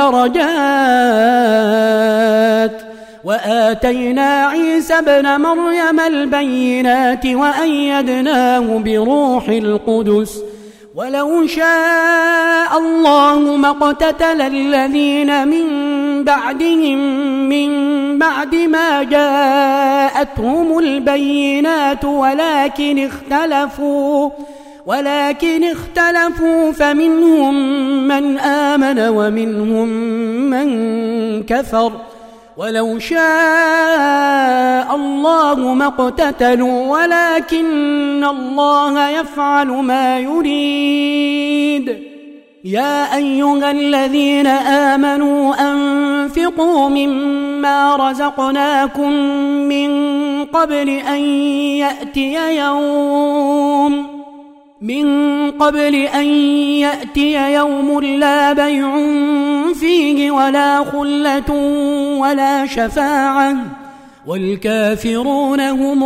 درجات وآتينا عيسى ابن مريم البينات وأيدناه بروح القدس ولو شاء الله ما اقتتل الذين من بعدهم من بعد ما جاءتهم البينات ولكن اختلفوا ولكن اختلفوا فمنهم من آمن ومنهم من كفر ولو شاء الله ما اقتتلوا ولكن الله يفعل ما يريد يا أيها الذين آمنوا أنفقوا مما رزقناكم من قبل أن يأتي يوم من قبل أن يأتي يوم لا بيع فيه ولا خلة ولا شفاعة والكافرون هم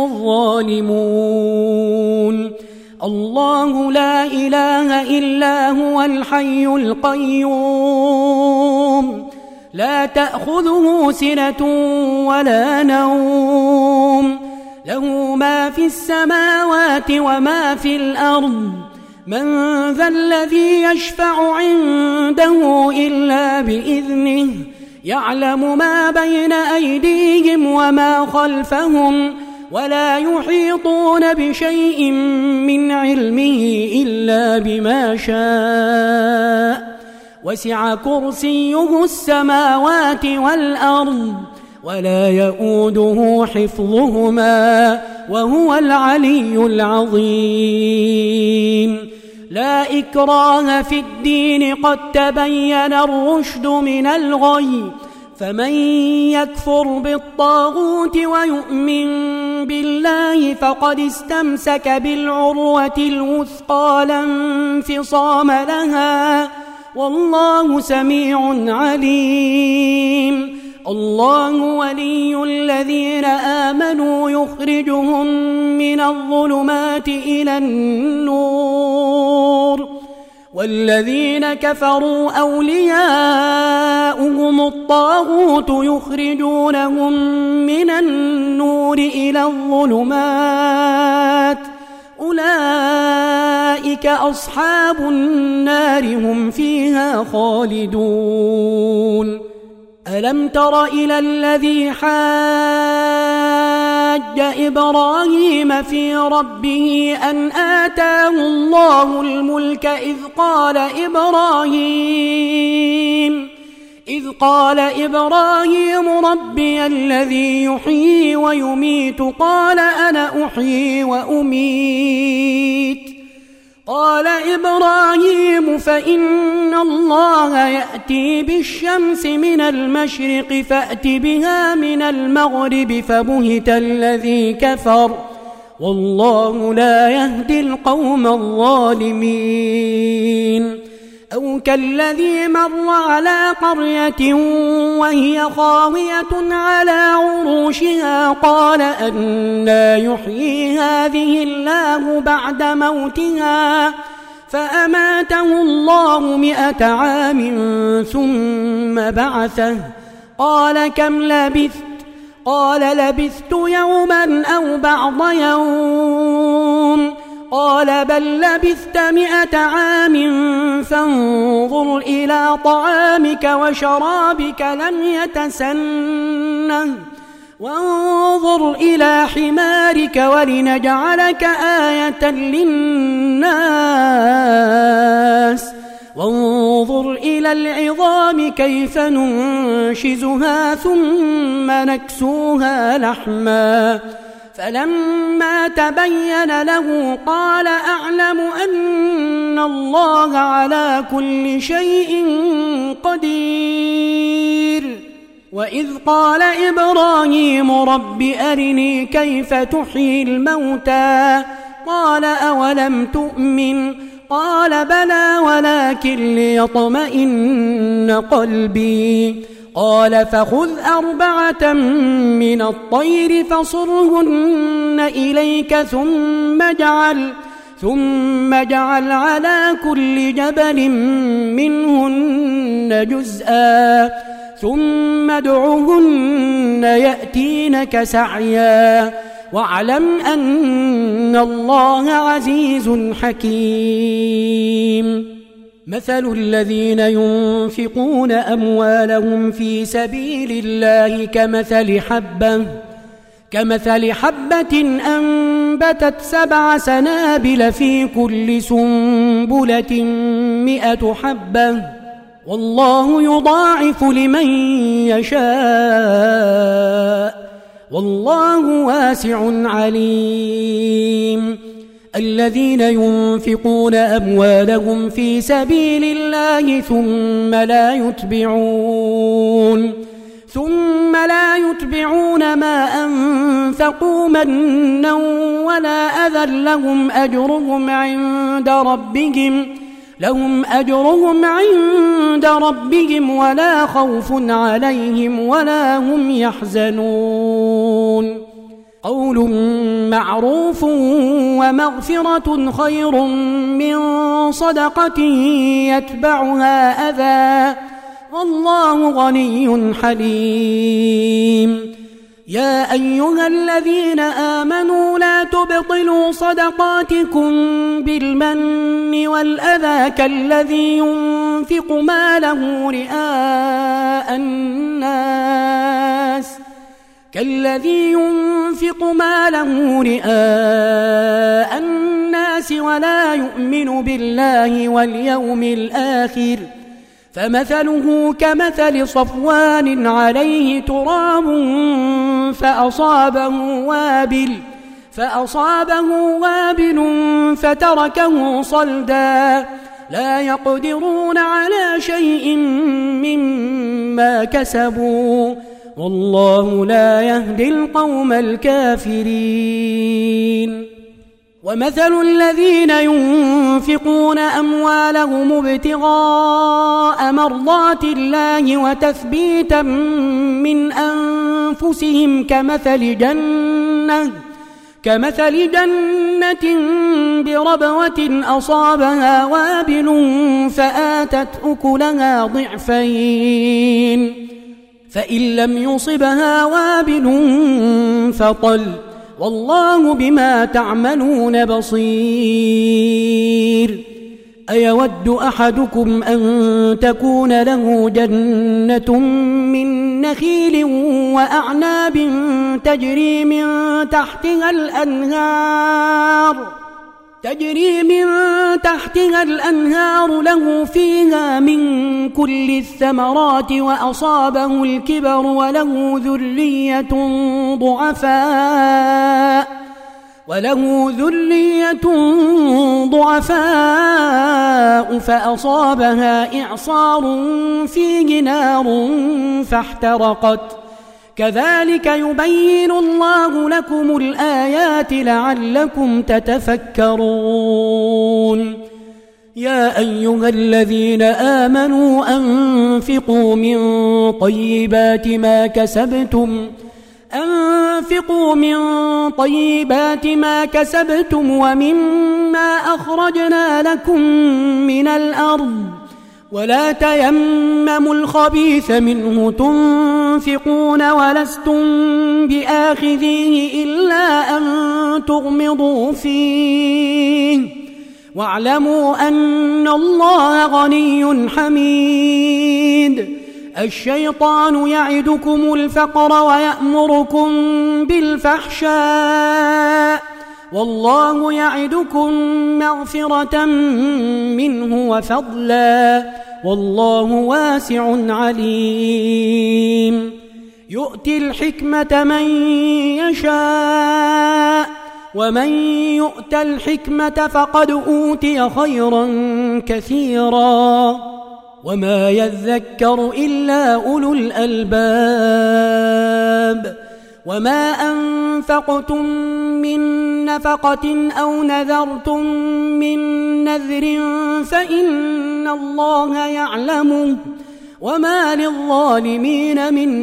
الظالمون الله لا إله إلا هو الحي القيوم لا تأخذه سنة ولا نوم له ما في السماوات وما في الأرض من ذا الذي يشفع عنده إلا بإذنه يعلم ما بين أيديهم وما خلفهم ولا يحيطون بشيء من علمه إلا بما شاء وسع كرسيه السماوات والأرض ولا يؤوده حفظهما وهو العلي العظيم لا إكراه في الدين قد تبين الرشد من الغي فمن يكفر بالطاغوت ويؤمن بالله فقد استمسك بالعروة الوثقى لا انفصام لها والله سميع عليم الله ولي الذين آمنوا يخرجهم من الظلمات إلى النور والذين كفروا أولياؤهم الطاغوت يخرجونهم من النور إلى الظلمات أولئك أولئك أصحاب النار هم فيها خالدون ألم تر إلى الذي حاج إبراهيم في ربه أن آتاه الله الملك إذ قال إبراهيم إذ قال إبراهيم ربي الذي يحيي ويميت قال أنا أحيي وأميت قال إبراهيم فإن الله يأتي بالشمس من المشرق فأت بها من المغرب فبهت الذي كفر والله لا يهدي القوم الظالمين أو كالذي مر على قرية وهي خاوية على عروشها قال أنى يحيي هذه الله بعد موتها فأماته الله مئة عام ثم بعثه قال كم لبثت قال لبثت يوما أو بعض يوم قال بل لبثت مئة عام فانظر إلى طعامك وشرابك لم يتسنه وانظر إلى حمارك ولنجعلك آية للناس وانظر إلى العظام كيف ننشزها ثم نكسوها لحما فلما تبين له قال أعلم أن الله على كل شيء قدير وإذ قال إبراهيم رب أرني كيف تحيي الموتى قال أولم تؤمن قال بلى ولكن ليطمئن قلبي قال فخذ أربعة من الطير فصرهن إليك ثم اجعل ثم اجعل على كل جبل منهن جزءا ثم ادعهن يأتينك سعيا واعلم أن الله عزيز حكيم مثل الذين ينفقون أموالهم في سبيل الله كمثل حبة كمثل حبة أنبتت سبع سنابل في كل سنبلة مئة حبة والله يضاعف لمن يشاء والله واسع عليم الذين ينفقون أموالهم في سبيل الله ثم لا يتبعون ثم لا يتبعون ما أنفقوا منا ولا أذى لهم أجرهم عند ربهم لهم أجرهم عند ربهم ولا خوف عليهم ولا هم يحزنون قول معروف ومغفرة خير من صدقة يتبعها أذى والله غني حليم يا أيها الذين آمنوا لا تبطلوا صدقاتكم بالمن والأذى كالذي ينفق ماله رئاء الناس كالذي ينفق ماله رئاء الناس ولا يؤمن بالله واليوم الآخر فمثله كمثل صفوان عليه تراب فأصابه وابل فأصابه وابل فتركه صلدا لا يقدرون على شيء مما كسبوا والله لا يهدي القوم الكافرين ومثل الذين ينفقون أموالهم ابتغاء مرضات الله وتثبيتا من أنفسهم كمثل جنة كمثل جنة بربوة أصابها وابل فآتت أكلها ضعفين فإن لم يصبها وابل فطل والله بما تعملون بصير. أيود أحدكم أن تكون له جنة من نخيل وأعناب تجري من تحتها الأنهار تجري من تحتها الأنهار له فيها من كل الثمرات وأصابه الكبر وله ذرية ضعفاء وله ذرية ضعفاء فأصابها إعصار فيه نار فاحترقت كذلك يبين الله لكم الآيات لعلكم تتفكرون. يا أيها الذين آمنوا أنفقوا من طيبات ما كسبتم أنفقوا من طيبات ما كسبتم ومما أخرجنا لكم من الأرض ولا تيمموا الخبيث منه تنفقون ولستم بآخذيه إلا أن تغمضوا فيه واعلموا أن الله غني حميد. الشيطان يعدكم الفقر ويأمركم بالفحشاء والله يعدكم مغفرة منه وفضلا والله واسع عليم. يؤتي الحكمة من يشاء ومن يؤت الحكمة فقد أوتي خيرا كثيرا وما يذكر إلا أولو الألباب. وما أنفقتم من نفقة أو نذرتم من نذر فإن الله يعلمه وما للظالمين من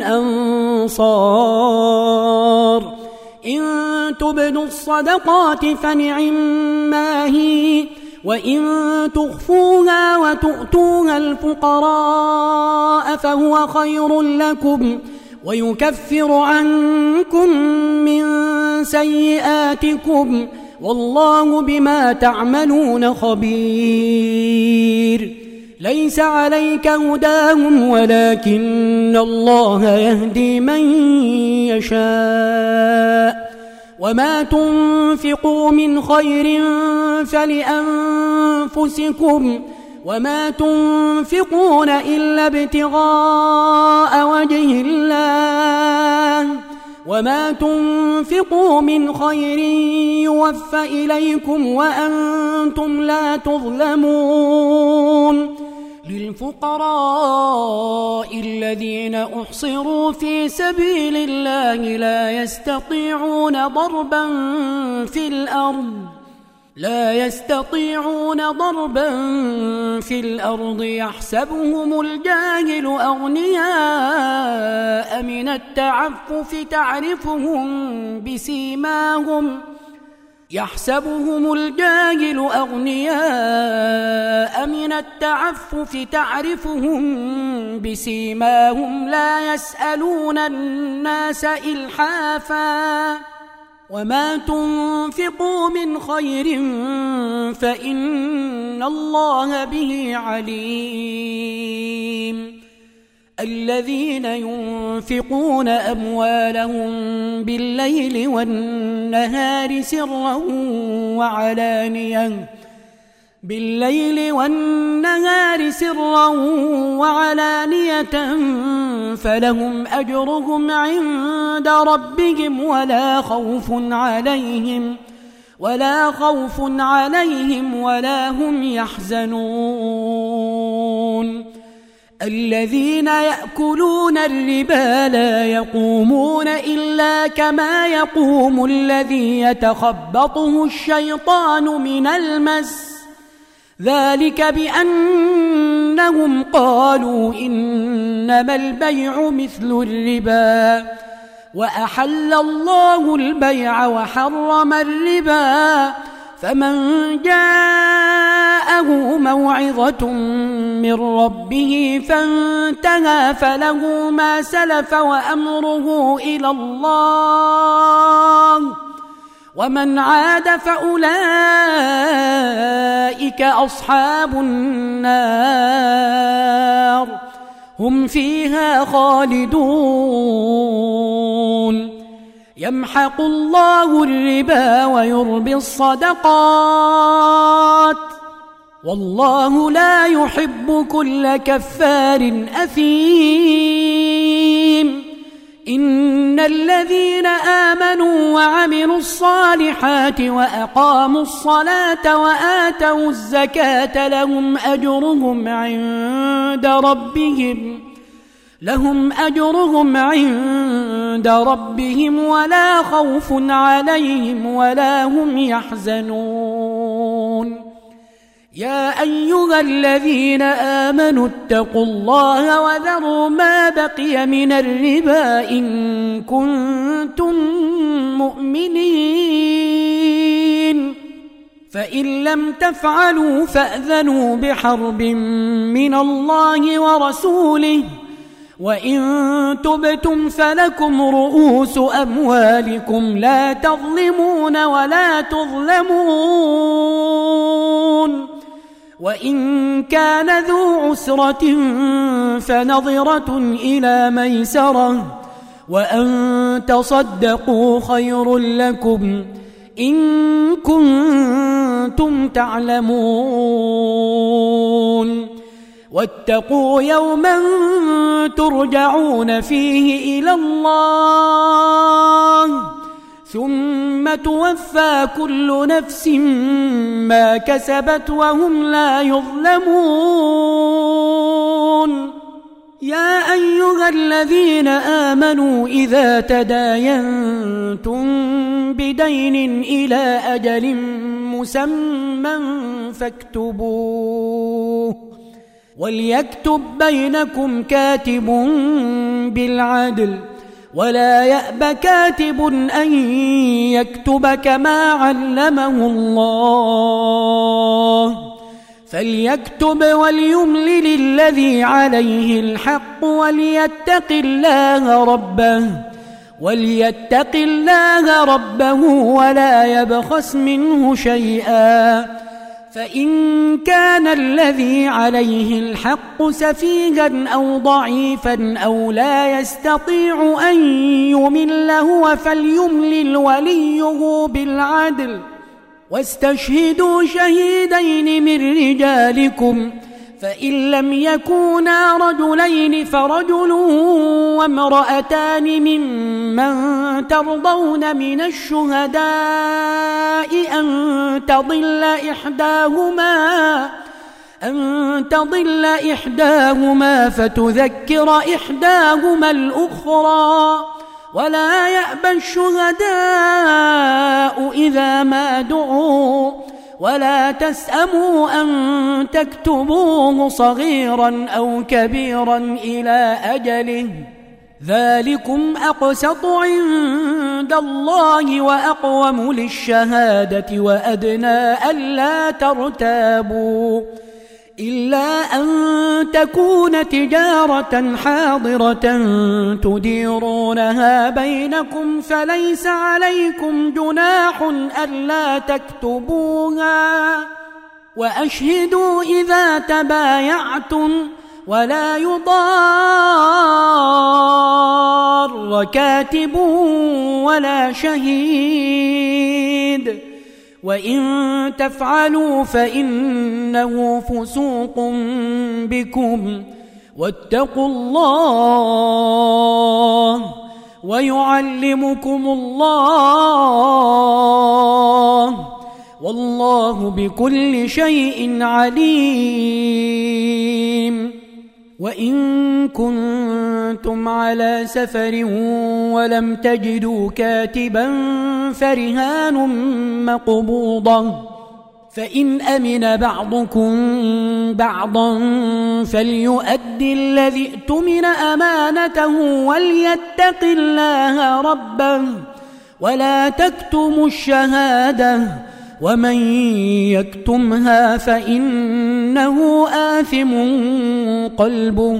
أنصار. إن تبدوا الصدقات فنعما هي وإن تخفوها وتؤتوها الفقراء فهو خير لكم ويكفر عنكم من سيئاتكم والله بما تعملون خبير. ليس عليك هداهم ولكن الله يهدي من يشاء وما تنفقوا من خير فلأنفسكم وما تنفقون إلا ابتغاء وجه الله وما تنفقوا من خير يوفى إليكم وأنتم لا تظلمون. للفقراء الذين أحصروا في سبيل الله لا يستطيعون ضربا في الأرض لا يستطيعون ضربا في الأرض يحسبهم الجاهل أغنياء من التعفف تعرفهم بسيماهم يحسبهم الجاهل أغنياء من التعفف تعرفهم بسيماهم لا يسألون الناس إلحافا وما تنفقوا من خير فإن الله به عليم. الذين ينفقون أموالهم بالليل والنهار سرا وعلانية بالليل والنهار سرا وعلانية فلهم أجرهم عند ربهم ولا خوف عليهم ولا خوف عليهم ولا هم يحزنون. الذين يأكلون الربا لا يقومون إلا كما يقوم الذي يتخبطه الشيطان من المس ذلك بأنهم قالوا إنما البيع مثل الربا وأحل الله البيع وحرم الربا فمن جاءه موعظة من ربه فانتهى فله ما سلف وأمره إلى الله ومن عاد فأولئك أصحاب النار هم فيها خالدون يمحق الله الربا ويربي الصدقات والله لا يحب كل كفار أثيم إن الذين آمنوا وعملوا الصالحات وأقاموا الصلاة وآتوا الزكاة لهم أجرهم عند ربهم لهم أجرهم عند ربهم ولا خوف عليهم ولا هم يحزنون يا أيها الذين آمنوا اتقوا الله وذروا ما بقي من الربا إن كنتم مؤمنين فإن لم تفعلوا فأذنوا بحرب من الله ورسوله وإن تبتم فلكم رؤوس أموالكم لا تظلمون ولا تظلمون وإن كان ذو عسرة فنظرة إلى ميسرة وأن تصدقوا خير لكم إن كنتم تعلمون واتقوا يوما ترجعون فيه إلى الله ثم توفى كل نفس ما كسبت وهم لا يظلمون يا أيها الذين آمنوا إذا تداينتم بدين إلى أجل مسمى فاكتبوه وليكتب بينكم كاتب بالعدل ولا يأب كاتب أن يكتب كما علمه الله فليكتب وليملل الذي عليه الحق وليتق الله ربه وليتق الله ربه ولا يبخس منه شيئا فإن كان الذي عليه الحق سفيها أو ضعيفا أو لا يستطيع أن يمل هو فليملل وليه بالعدل واستشهدوا شهيدين من رجالكم فإن لم يكونا رجلين فرجل وامرأتان ممن ترضون من الشهداء أن تضل إحداهما أن تضل إحداهما فتذكر إحداهما الأخرى ولا يأبى الشهداء إذا ما دعوا ولا تسأموا أن تكتبوه صغيرا أو كبيرا إلى أجله ذلكم أقسط عند الله وأقوم للشهادة وأدنى ألا ترتابوا إلا أن تكون تجارة حاضرة تديرونها بينكم فليس عليكم جناح ألا تكتبوها وأشهدوا إذا تبايعتم ولا يضار كاتب ولا شهيد وإن تفعلوا فإنه فسوق بكم واتقوا الله ويعلمكم الله والله بكل شيء عليم وإن كنتم على سفر ولم تجدوا كاتبا فرهان مقبوضة فإن أمن بعضكم بعضا فليؤدي الذي ائتمن أمانته وليتق الله ربه ولا تكتموا الشهادة ومن يكتمها فإنه آثم قلبه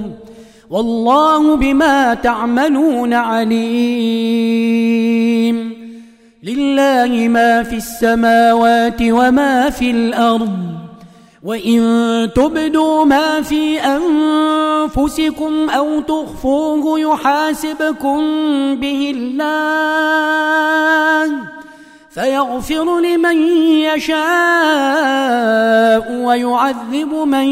والله بما تعملون عليم لله ما في السماوات وما في الأرض وإن تبدوا ما في أنفسكم أو تخفوه يحاسبكم به الله فيغفر لمن يشاء ويعذب من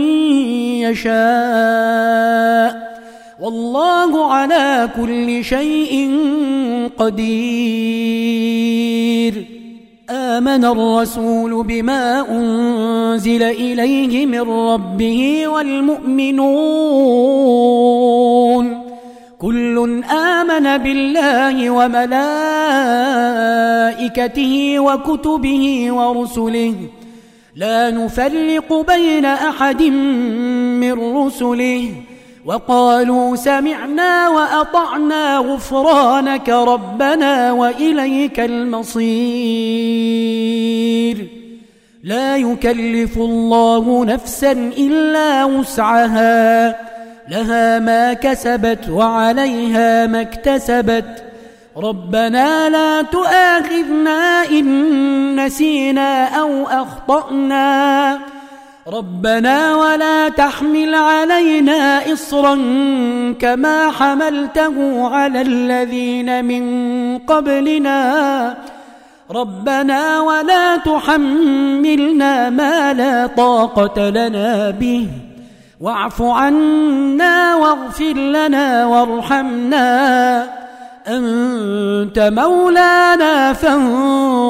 يشاء والله على كل شيء قدير. آمن الرسول بما أنزل إليه من ربه والمؤمنون كل آمن بالله وملائكته وكتبه ورسله لا نفرق بين أحد من رسله وقالوا سمعنا وأطعنا غفرانك ربنا وإليك المصير. لا يكلف الله نفسا إلا وسعها لها ما كسبت وعليها ما اكتسبت ربنا لا تؤاخذنا إن نسينا أو أخطأنا ربنا ولا تحمل علينا إصرا كما حملته على الذين من قبلنا ربنا ولا تحملنا ما لا طاقة لنا به واعف عنا واغفر لنا وارحمنا أنت مولانا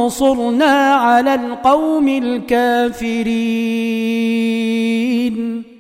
فانصرنا على القوم الكافرين.